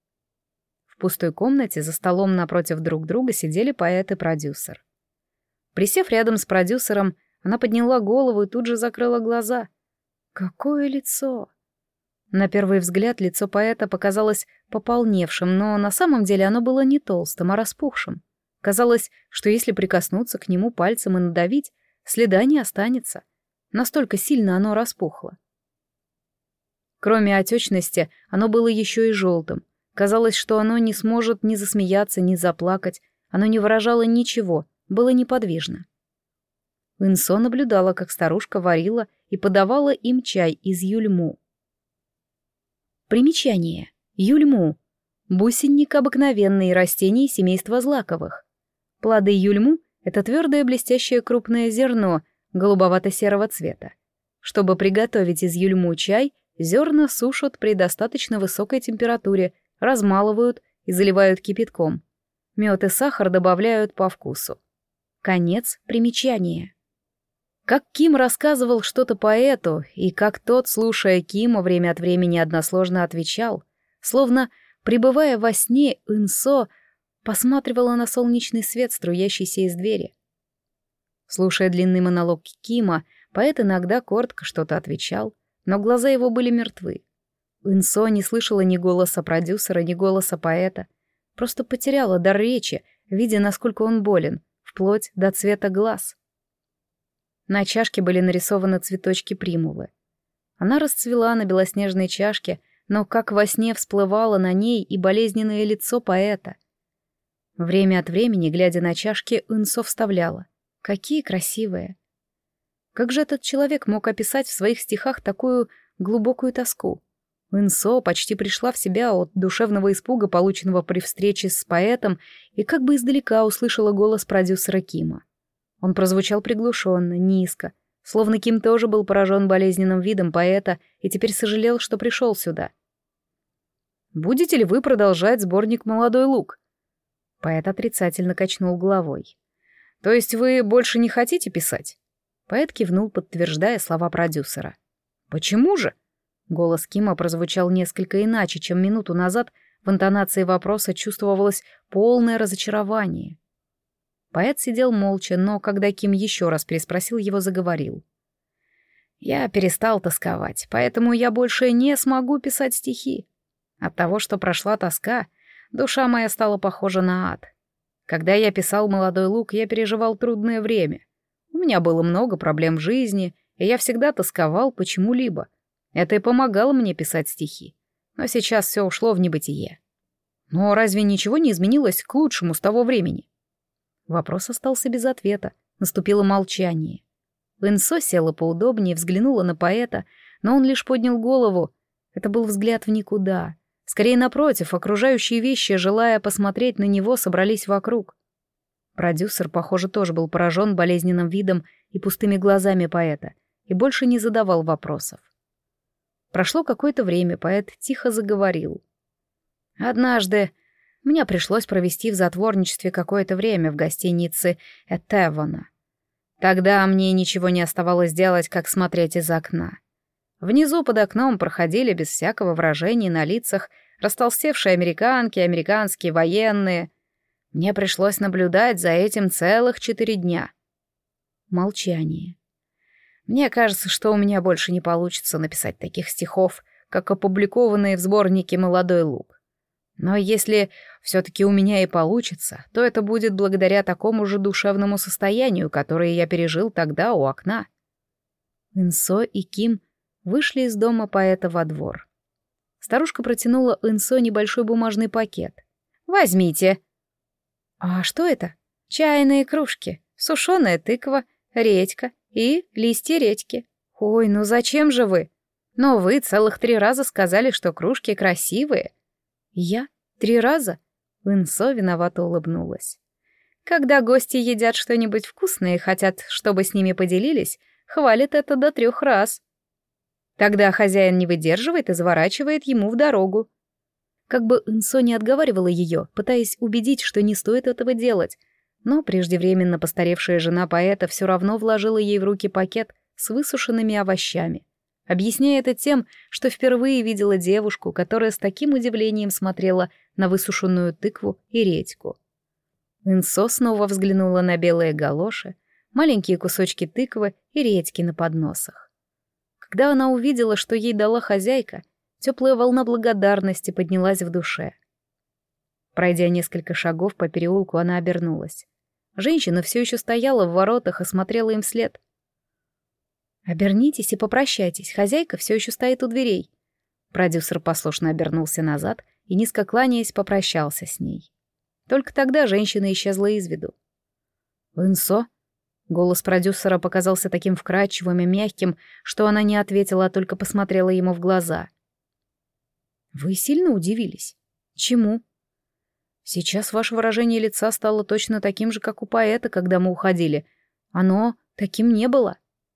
В пустой комнате за столом напротив друг друга сидели поэт и продюсер. Присев рядом с продюсером, она подняла голову и тут же закрыла глаза. Какое лицо! На первый взгляд лицо поэта показалось пополневшим, но на самом деле оно было не толстым, а распухшим. Казалось, что если прикоснуться к нему пальцем и надавить, следа не останется. Настолько сильно оно распухло. Кроме отечности, оно было еще и желтым. Казалось, что оно не сможет ни засмеяться, ни заплакать. Оно не выражало ничего, было неподвижно. Инсо наблюдала, как старушка варила и подавала им чай из юльму. Примечание. Юльму. Бусинник — обыкновенные растения семейства злаковых. Плоды юльму — это твердое блестящее крупное зерно голубовато-серого цвета. Чтобы приготовить из юльму чай, зерна сушат при достаточно высокой температуре, размалывают и заливают кипятком. Мед и сахар добавляют по вкусу. Конец примечания. Как Ким рассказывал что-то поэту, и как тот, слушая Кима, время от времени односложно отвечал, словно, пребывая во сне, Инсо посматривала на солнечный свет, струящийся из двери. Слушая длинный монолог Кима, поэт иногда коротко что-то отвечал, но глаза его были мертвы. Инсо не слышала ни голоса продюсера, ни голоса поэта, просто потеряла дар речи, видя, насколько он болен, вплоть до цвета глаз. На чашке были нарисованы цветочки примулы. Она расцвела на белоснежной чашке, но как во сне всплывало на ней и болезненное лицо поэта. Время от времени, глядя на чашки, Инсо вставляла: «Какие красивые!» Как же этот человек мог описать в своих стихах такую глубокую тоску? Инсо почти пришла в себя от душевного испуга, полученного при встрече с поэтом, и как бы издалека услышала голос продюсера Кима. Он прозвучал приглушенно, низко, словно Ким тоже был поражен болезненным видом поэта и теперь сожалел, что пришел сюда. «Будете ли вы продолжать сборник «Молодой лук»?» Поэт отрицательно качнул головой. «То есть вы больше не хотите писать?» Поэт кивнул, подтверждая слова продюсера. «Почему же?» Голос Кима прозвучал несколько иначе, чем минуту назад. В интонации вопроса чувствовалось полное разочарование. Поэт сидел молча, но когда Ким еще раз переспросил его, заговорил. «Я перестал тосковать, поэтому я больше не смогу писать стихи. От того, что прошла тоска, душа моя стала похожа на ад. Когда я писал «Молодой лук», я переживал трудное время. У меня было много проблем в жизни, и я всегда тосковал почему-либо. Это и помогало мне писать стихи. Но сейчас все ушло в небытие. Но разве ничего не изменилось к лучшему с того времени?» Вопрос остался без ответа. Наступило молчание. Инсо села поудобнее, взглянула на поэта, но он лишь поднял голову. Это был взгляд в никуда. Скорее, напротив, окружающие вещи, желая посмотреть на него, собрались вокруг. Продюсер, похоже, тоже был поражен болезненным видом и пустыми глазами поэта и больше не задавал вопросов. Прошло какое-то время, поэт тихо заговорил. «Однажды мне пришлось провести в затворничестве какое-то время в гостинице Этевана. Тогда мне ничего не оставалось делать, как смотреть из окна. Внизу под окном проходили без всякого выражения на лицах растолстевшие американки, американские военные. Мне пришлось наблюдать за этим целых четыре дня. Молчание. Мне кажется, что у меня больше не получится написать таких стихов, как опубликованные в сборнике «Молодой лук». Но если все-таки у меня и получится, то это будет благодаря такому же душевному состоянию, которое я пережил тогда у окна. Инсо и Ким вышли из дома поэта во двор. Старушка протянула Инсо небольшой бумажный пакет. «Возьмите». «А что это?» «Чайные кружки, сушеная тыква, редька и листья редьки». «Ой, ну зачем же вы?» «Но вы целых три раза сказали, что кружки красивые». «Я? Три раза?» Инсо виновато улыбнулась. «Когда гости едят что-нибудь вкусное и хотят, чтобы с ними поделились, хвалят это до трех раз. Тогда хозяин не выдерживает и заворачивает ему в дорогу». Как бы Инсо не отговаривала ее, пытаясь убедить, что не стоит этого делать, но преждевременно постаревшая жена поэта все равно вложила ей в руки пакет с высушенными овощами, объясняя это тем, что впервые видела девушку, которая с таким удивлением смотрела на высушенную тыкву и редьку. Инсо снова взглянула на белые галоши, маленькие кусочки тыквы и редьки на подносах. Когда она увидела, что ей дала хозяйка, теплая волна благодарности поднялась в душе. Пройдя несколько шагов по переулку, она обернулась. Женщина все еще стояла в воротах и смотрела им вслед. «Обернитесь и попрощайтесь, хозяйка все еще стоит у дверей». Продюсер послушно обернулся назад и, низко кланяясь, попрощался с ней. Только тогда женщина исчезла из виду. «Инсо?» Голос продюсера показался таким вкрадчивым и мягким, что она не ответила, а только посмотрела ему в глаза. «Вы сильно удивились? Чему?» «Сейчас ваше выражение лица стало точно таким же, как у поэта, когда мы уходили. Оно таким не было».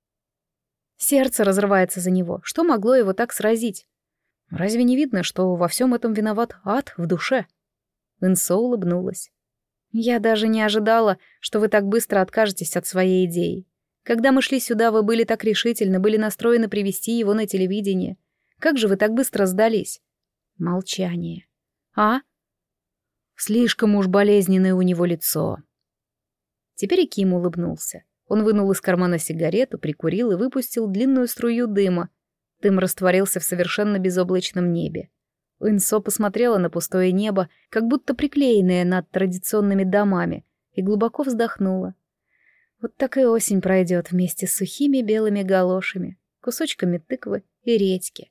Сердце разрывается за него. Что могло его так сразить? Разве не видно, что во всем этом виноват ад в душе? Инсо улыбнулась. «Я даже не ожидала, что вы так быстро откажетесь от своей идеи. Когда мы шли сюда, вы были так решительны, были настроены привести его на телевидение. Как же вы так быстро сдались?» Молчание. «А?» Слишком уж болезненное у него лицо. Теперь и Ким улыбнулся. Он вынул из кармана сигарету, прикурил и выпустил длинную струю дыма. Дым растворился в совершенно безоблачном небе. Инсо посмотрела на пустое небо, как будто приклеенное над традиционными домами, и глубоко вздохнула. Вот так и осень пройдет вместе с сухими белыми галошами, кусочками тыквы и редьки.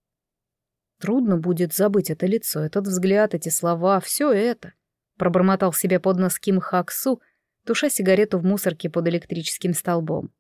Трудно будет забыть это лицо, этот взгляд, эти слова, все это. Пробормотал себе под нос Ким Хак-су, туша сигарету в мусорке под электрическим столбом.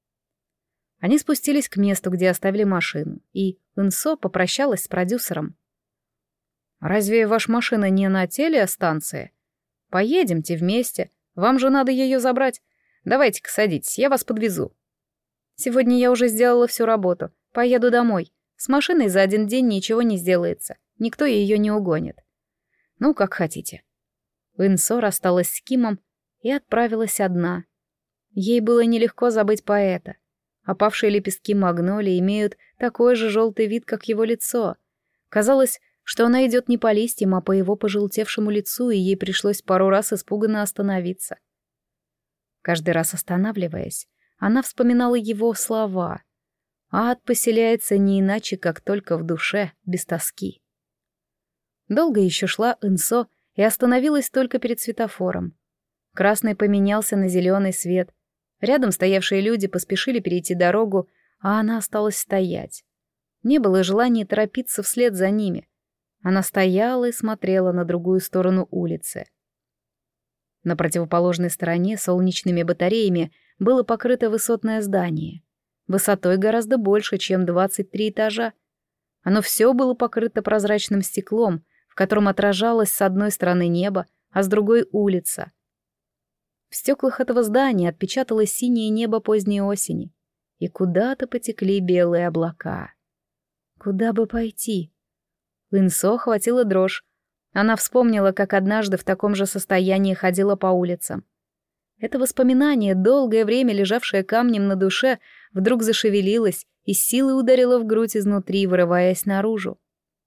Они спустились к месту, где оставили машину, и Инсо попрощалась с продюсером. «Разве ваша машина не на телестанции? Поедемте вместе, вам же надо ее забрать. Давайте-ка садитесь, я вас подвезу». «Сегодня я уже сделала всю работу, поеду домой. С машиной за один день ничего не сделается, никто ее не угонит». «Ну, как хотите». Инсо рассталась с Кимом и отправилась одна. Ей было нелегко забыть поэта. Опавшие лепестки магнолии имеют такой же желтый вид, как его лицо. Казалось, что она идет не по листьям, а по его пожелтевшему лицу, и ей пришлось пару раз испуганно остановиться. Каждый раз останавливаясь, она вспоминала его слова. Ад поселяется не иначе, как только в душе, без тоски. Долго еще шла Инсо и остановилась только перед светофором. Красный поменялся на зеленый свет. Рядом стоявшие люди поспешили перейти дорогу, а она осталась стоять. Не было желания торопиться вслед за ними. Она стояла и смотрела на другую сторону улицы. На противоположной стороне солнечными батареями было покрыто высотное здание. Высотой гораздо больше, чем двадцать три этажа. Оно все было покрыто прозрачным стеклом, в котором отражалось с одной стороны небо, а с другой — улица. В стеклах этого здания отпечаталось синее небо поздней осени, и куда-то потекли белые облака. Куда бы пойти? Инсо охватила дрожь. Она вспомнила, как однажды в таком же состоянии ходила по улицам. Это воспоминание, долгое время лежавшее камнем на душе, вдруг зашевелилось и с силой ударило в грудь изнутри, вырываясь наружу.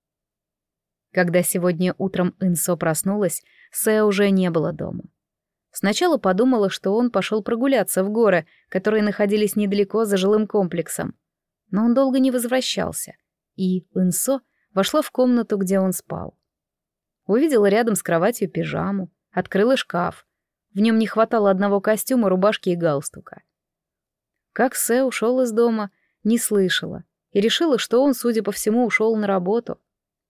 Когда сегодня утром Инсо проснулась, Сэ уже не было дома. Сначала подумала, что он пошел прогуляться в горы, которые находились недалеко за жилым комплексом. Но он долго не возвращался, и Инсо вошла в комнату, где он спал. Увидела рядом с кроватью пижаму, открыла шкаф. В нем не хватало одного костюма, рубашки и галстука. Как Сэ ушел из дома, не слышала, и решила, что он, судя по всему, ушел на работу.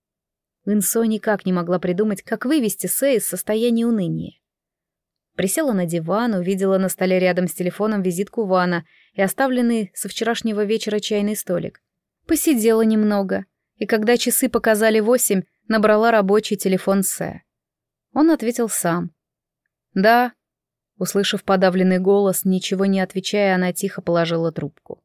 Инсо никак не могла придумать, как вывести Сэ из состояния уныния. Присела на диван, увидела на столе рядом с телефоном визитку Вана и оставленный со вчерашнего вечера чайный столик. Посидела немного, и когда часы показали восемь, набрала рабочий телефон Сэ. Он ответил сам. «Да». Услышав подавленный голос, ничего не отвечая, она тихо положила трубку.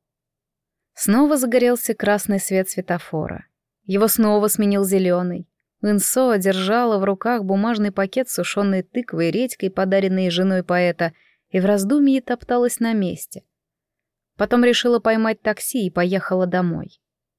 Снова загорелся красный свет светофора. Его снова сменил зеленый. Инсо держала в руках бумажный пакет с сушеной тыквой и редькой, подаренной женой поэта, и в раздумье топталась на месте. Потом решила поймать такси и поехала домой.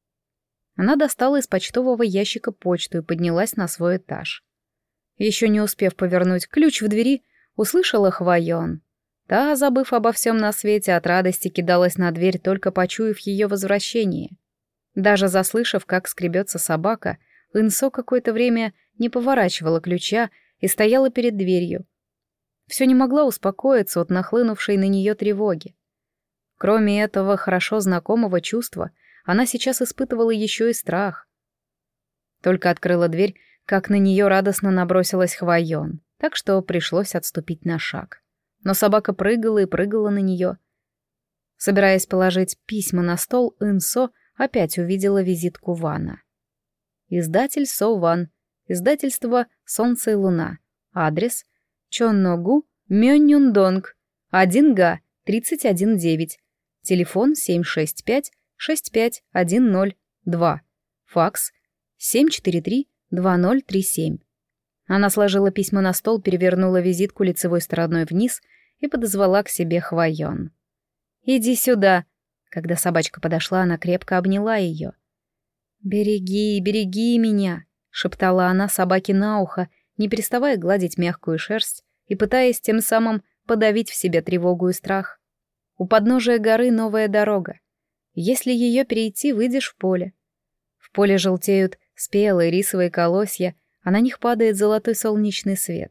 Она достала из почтового ящика почту и поднялась на свой этаж. Еще не успев повернуть ключ в двери, услышала Хвоен. Та, забыв обо всем на свете, от радости кидалась на дверь, только почуяв ее возвращение. Даже заслышав, как скребется собака, Инсо какое-то время не поворачивала ключа и стояла перед дверью. Все не могла успокоиться от нахлынувшей на нее тревоги. Кроме этого хорошо знакомого чувства, она сейчас испытывала еще и страх. Только открыла дверь, как на нее радостно набросилась Хвоен, так что пришлось отступить на шаг. Но собака прыгала и прыгала на нее. Собираясь положить письма на стол, Инсо опять увидела визитку Вана. Издатель Со Ван, издательство «Солнце и луна», адрес Чонногу, Мённюндонг, один Га, тридцать один девять, телефон семь шесть пять шесть пять один ноль два, факс семь четыре три два ноль три семь. Она сложила письма на стол, перевернула визитку лицевой стороной вниз и подозвала к себе Хвоен. «Иди сюда!» Когда собачка подошла, она крепко обняла ее. «Береги, береги меня!» — шептала она собаке на ухо, не переставая гладить мягкую шерсть и пытаясь тем самым подавить в себе тревогу и страх. У подножия горы новая дорога. Если ее перейти, выйдешь в поле. В поле желтеют спелые рисовые колосья, а на них падает золотой солнечный свет.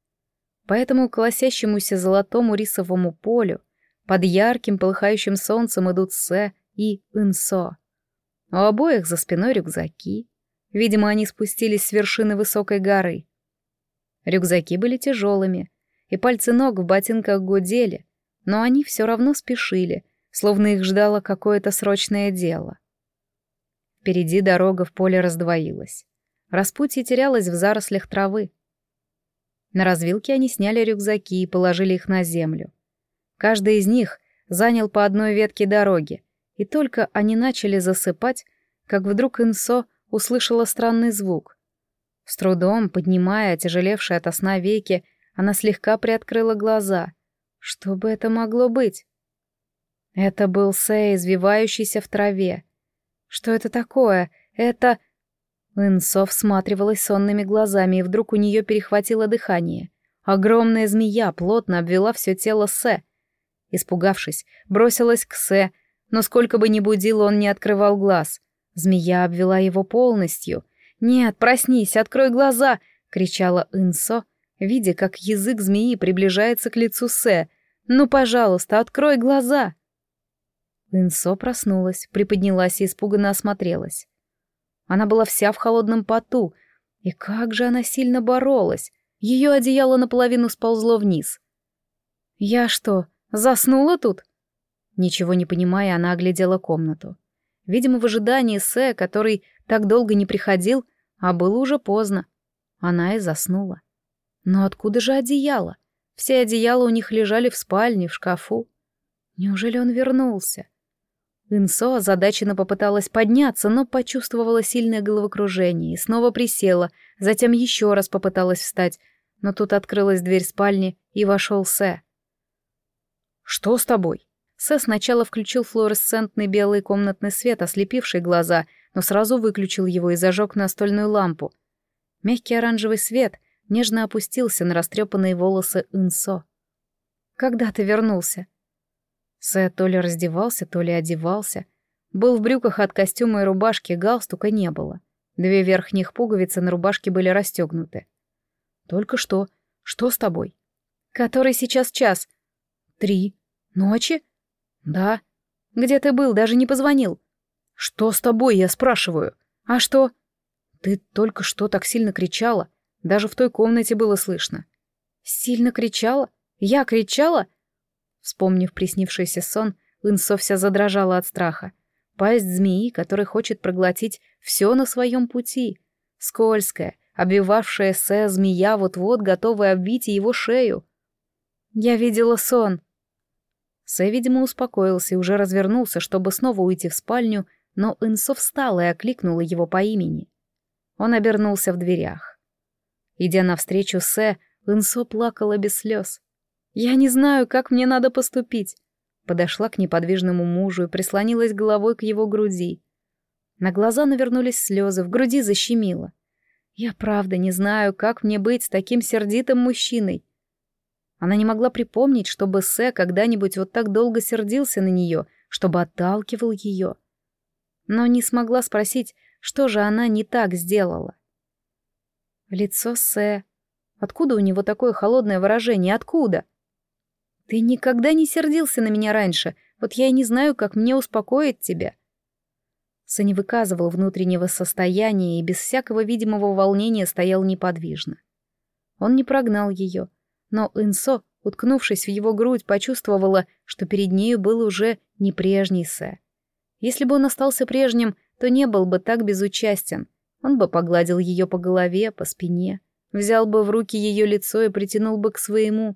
По этому колосящемуся золотому рисовому полю под ярким полыхающим солнцем идут Сэ и Инсо. У обоих за спиной рюкзаки. Видимо, они спустились с вершины высокой горы. Рюкзаки были тяжелыми, и пальцы ног в ботинках гудели, но они все равно спешили, словно их ждало какое-то срочное дело. Впереди дорога в поле раздвоилась. Распутье терялось в зарослях травы. На развилке они сняли рюкзаки и положили их на землю. Каждый из них занял по одной ветке дороги, и только они начали засыпать, как вдруг Инсо услышала странный звук. С трудом, поднимая отяжелевшие ото сна веки, она слегка приоткрыла глаза. Что бы это могло быть? Это был Сэ, извивающийся в траве. Что это такое? Это... Инсо всматривалась сонными глазами, и вдруг у нее перехватило дыхание. Огромная змея плотно обвела все тело Сэ. Испугавшись, бросилась к Сэ, но сколько бы ни будил, он не открывал глаз. Змея обвела его полностью. «Нет, проснись, открой глаза!» — кричала Инсо, видя, как язык змеи приближается к лицу Сэ. «Ну, пожалуйста, открой глаза!» Инсо проснулась, приподнялась и испуганно осмотрелась. Она была вся в холодном поту, и как же она сильно боролась. Ее одеяло наполовину сползло вниз. «Я что, заснула тут?» Ничего не понимая, она оглядела комнату. Видимо, в ожидании Сэ, который так долго не приходил, а было уже поздно. Она и заснула. Но откуда же одеяло? Все одеяла у них лежали в спальне, в шкафу. Неужели он вернулся? Инсо озадаченно попыталась подняться, но почувствовала сильное головокружение и снова присела, затем еще раз попыталась встать, но тут открылась дверь спальни, и вошел Сэ. «Что с тобой?» Сэ сначала включил флуоресцентный белый комнатный свет, ослепивший глаза, но сразу выключил его и зажег настольную лампу. Мягкий оранжевый свет нежно опустился на растрепанные волосы Инсо. «Когда ты вернулся?» Сэ то ли раздевался, то ли одевался. Был в брюках от костюма и рубашки, галстука не было. Две верхних пуговицы на рубашке были расстегнуты. «Только что. Что с тобой?» «Который сейчас час?» «Три. Ночи?» «Да». «Где ты был? Даже не позвонил». «Что с тобой, я спрашиваю?» «А что?» «Ты только что так сильно кричала. Даже в той комнате было слышно». «Сильно кричала? Я кричала?» Вспомнив приснившийся сон, Инсо вся задрожала от страха. Пасть змеи, который хочет проглотить все на своем пути. Скользкая, обвивавшая Сэ змея, вот-вот готовая обвить его шею. «Я видела сон». Сэ, видимо, успокоился и уже развернулся, чтобы снова уйти в спальню, но Инсо встала и окликнула его по имени. Он обернулся в дверях. Идя навстречу Сэ, Инсо плакала без слез. «Я не знаю, как мне надо поступить». Подошла к неподвижному мужу и прислонилась головой к его груди. На глаза навернулись слезы, в груди защемило. «Я правда не знаю, как мне быть с таким сердитым мужчиной». Она не могла припомнить, чтобы Сэ когда-нибудь вот так долго сердился на нее, чтобы отталкивал ее. Но не смогла спросить, что же она не так сделала. Лицо Сэ. Откуда у него такое холодное выражение? Откуда? «Ты никогда не сердился на меня раньше, вот я и не знаю, как мне успокоить тебя». Сэ не выказывал внутреннего состояния и без всякого видимого волнения стоял неподвижно. Он не прогнал ее, но Инсо, уткнувшись в его грудь, почувствовала, что перед нею был уже не прежний Сэ. Если бы он остался прежним, то не был бы так безучастен. Он бы погладил ее по голове, по спине, взял бы в руки ее лицо и притянул бы к своему.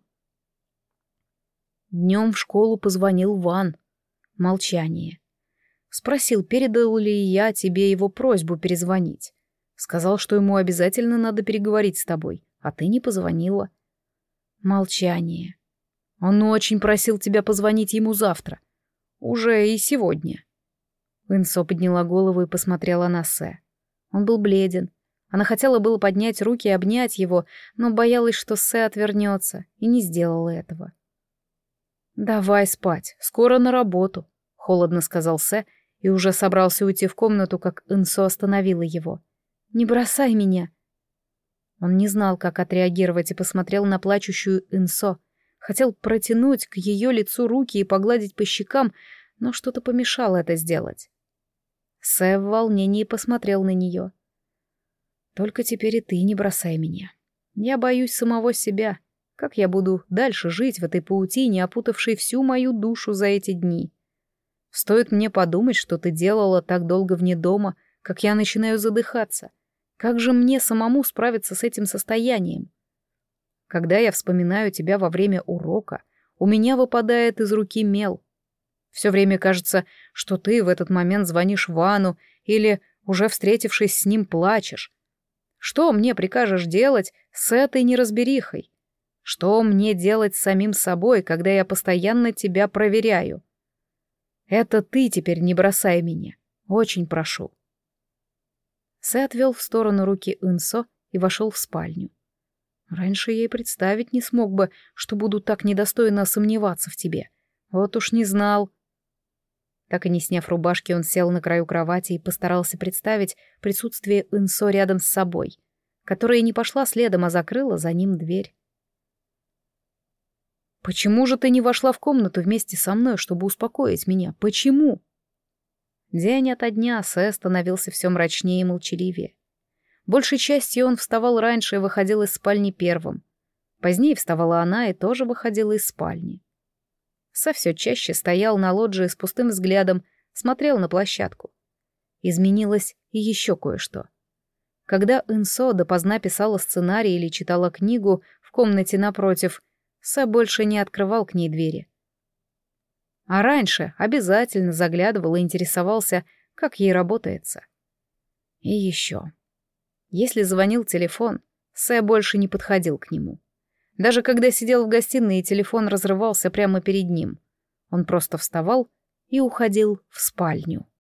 Днем в школу позвонил Ван. Молчание. Спросил, передал ли я тебе его просьбу перезвонить. Сказал, что ему обязательно надо переговорить с тобой, а ты не позвонила. Молчание. Он очень просил тебя позвонить ему завтра. Уже и сегодня. Инсо подняла голову и посмотрела на Сэ. Он был бледен. Она хотела было поднять руки и обнять его, но боялась, что Сэ отвернется, и не сделала этого. «Давай спать, скоро на работу», — холодно сказал Сэ, и уже собрался уйти в комнату, как Инсо остановила его. «Не бросай меня». Он не знал, как отреагировать, и посмотрел на плачущую Инсо. Хотел протянуть к ее лицу руки и погладить по щекам, но что-то помешало это сделать. Сэ в волнении посмотрел на нее. «Только теперь и ты не бросай меня. Я боюсь самого себя. Как я буду дальше жить в этой паутине, опутавшей всю мою душу за эти дни? Стоит мне подумать, что ты делала так долго вне дома, как я начинаю задыхаться. Как же мне самому справиться с этим состоянием? Когда я вспоминаю тебя во время урока, у меня выпадает из руки мел. Все время кажется, что ты в этот момент звонишь Вану или, уже встретившись с ним, плачешь. Что мне прикажешь делать с этой неразберихой? Что мне делать с самим собой, когда я постоянно тебя проверяю? Это ты теперь не бросай меня. Очень прошу». Сэ отвел в сторону руки Инсо и вошел в спальню. «Раньше я и представить не смог бы, что буду так недостойно сомневаться в тебе. Вот уж не знал». Так и не сняв рубашки, он сел на краю кровати и постарался представить присутствие Инсо рядом с собой, которая не пошла следом, а закрыла за ним дверь. «Почему же ты не вошла в комнату вместе со мной, чтобы успокоить меня? Почему?» День ото дня Сэ становился все мрачнее и молчаливее. Большей частью он вставал раньше и выходил из спальни первым. Позднее вставала она и тоже выходила из спальни. Сэ все чаще стоял на лоджии с пустым взглядом, смотрел на площадку. Изменилось и еще кое-что. Когда Инсо допоздна писала сценарий или читала книгу в комнате напротив, Сэ больше не открывал к ней двери. А раньше обязательно заглядывал и интересовался, как ей работается. И еще. Если звонил телефон, Сэ больше не подходил к нему. Даже когда сидел в гостиной, и телефон разрывался прямо перед ним. Он просто вставал и уходил в спальню.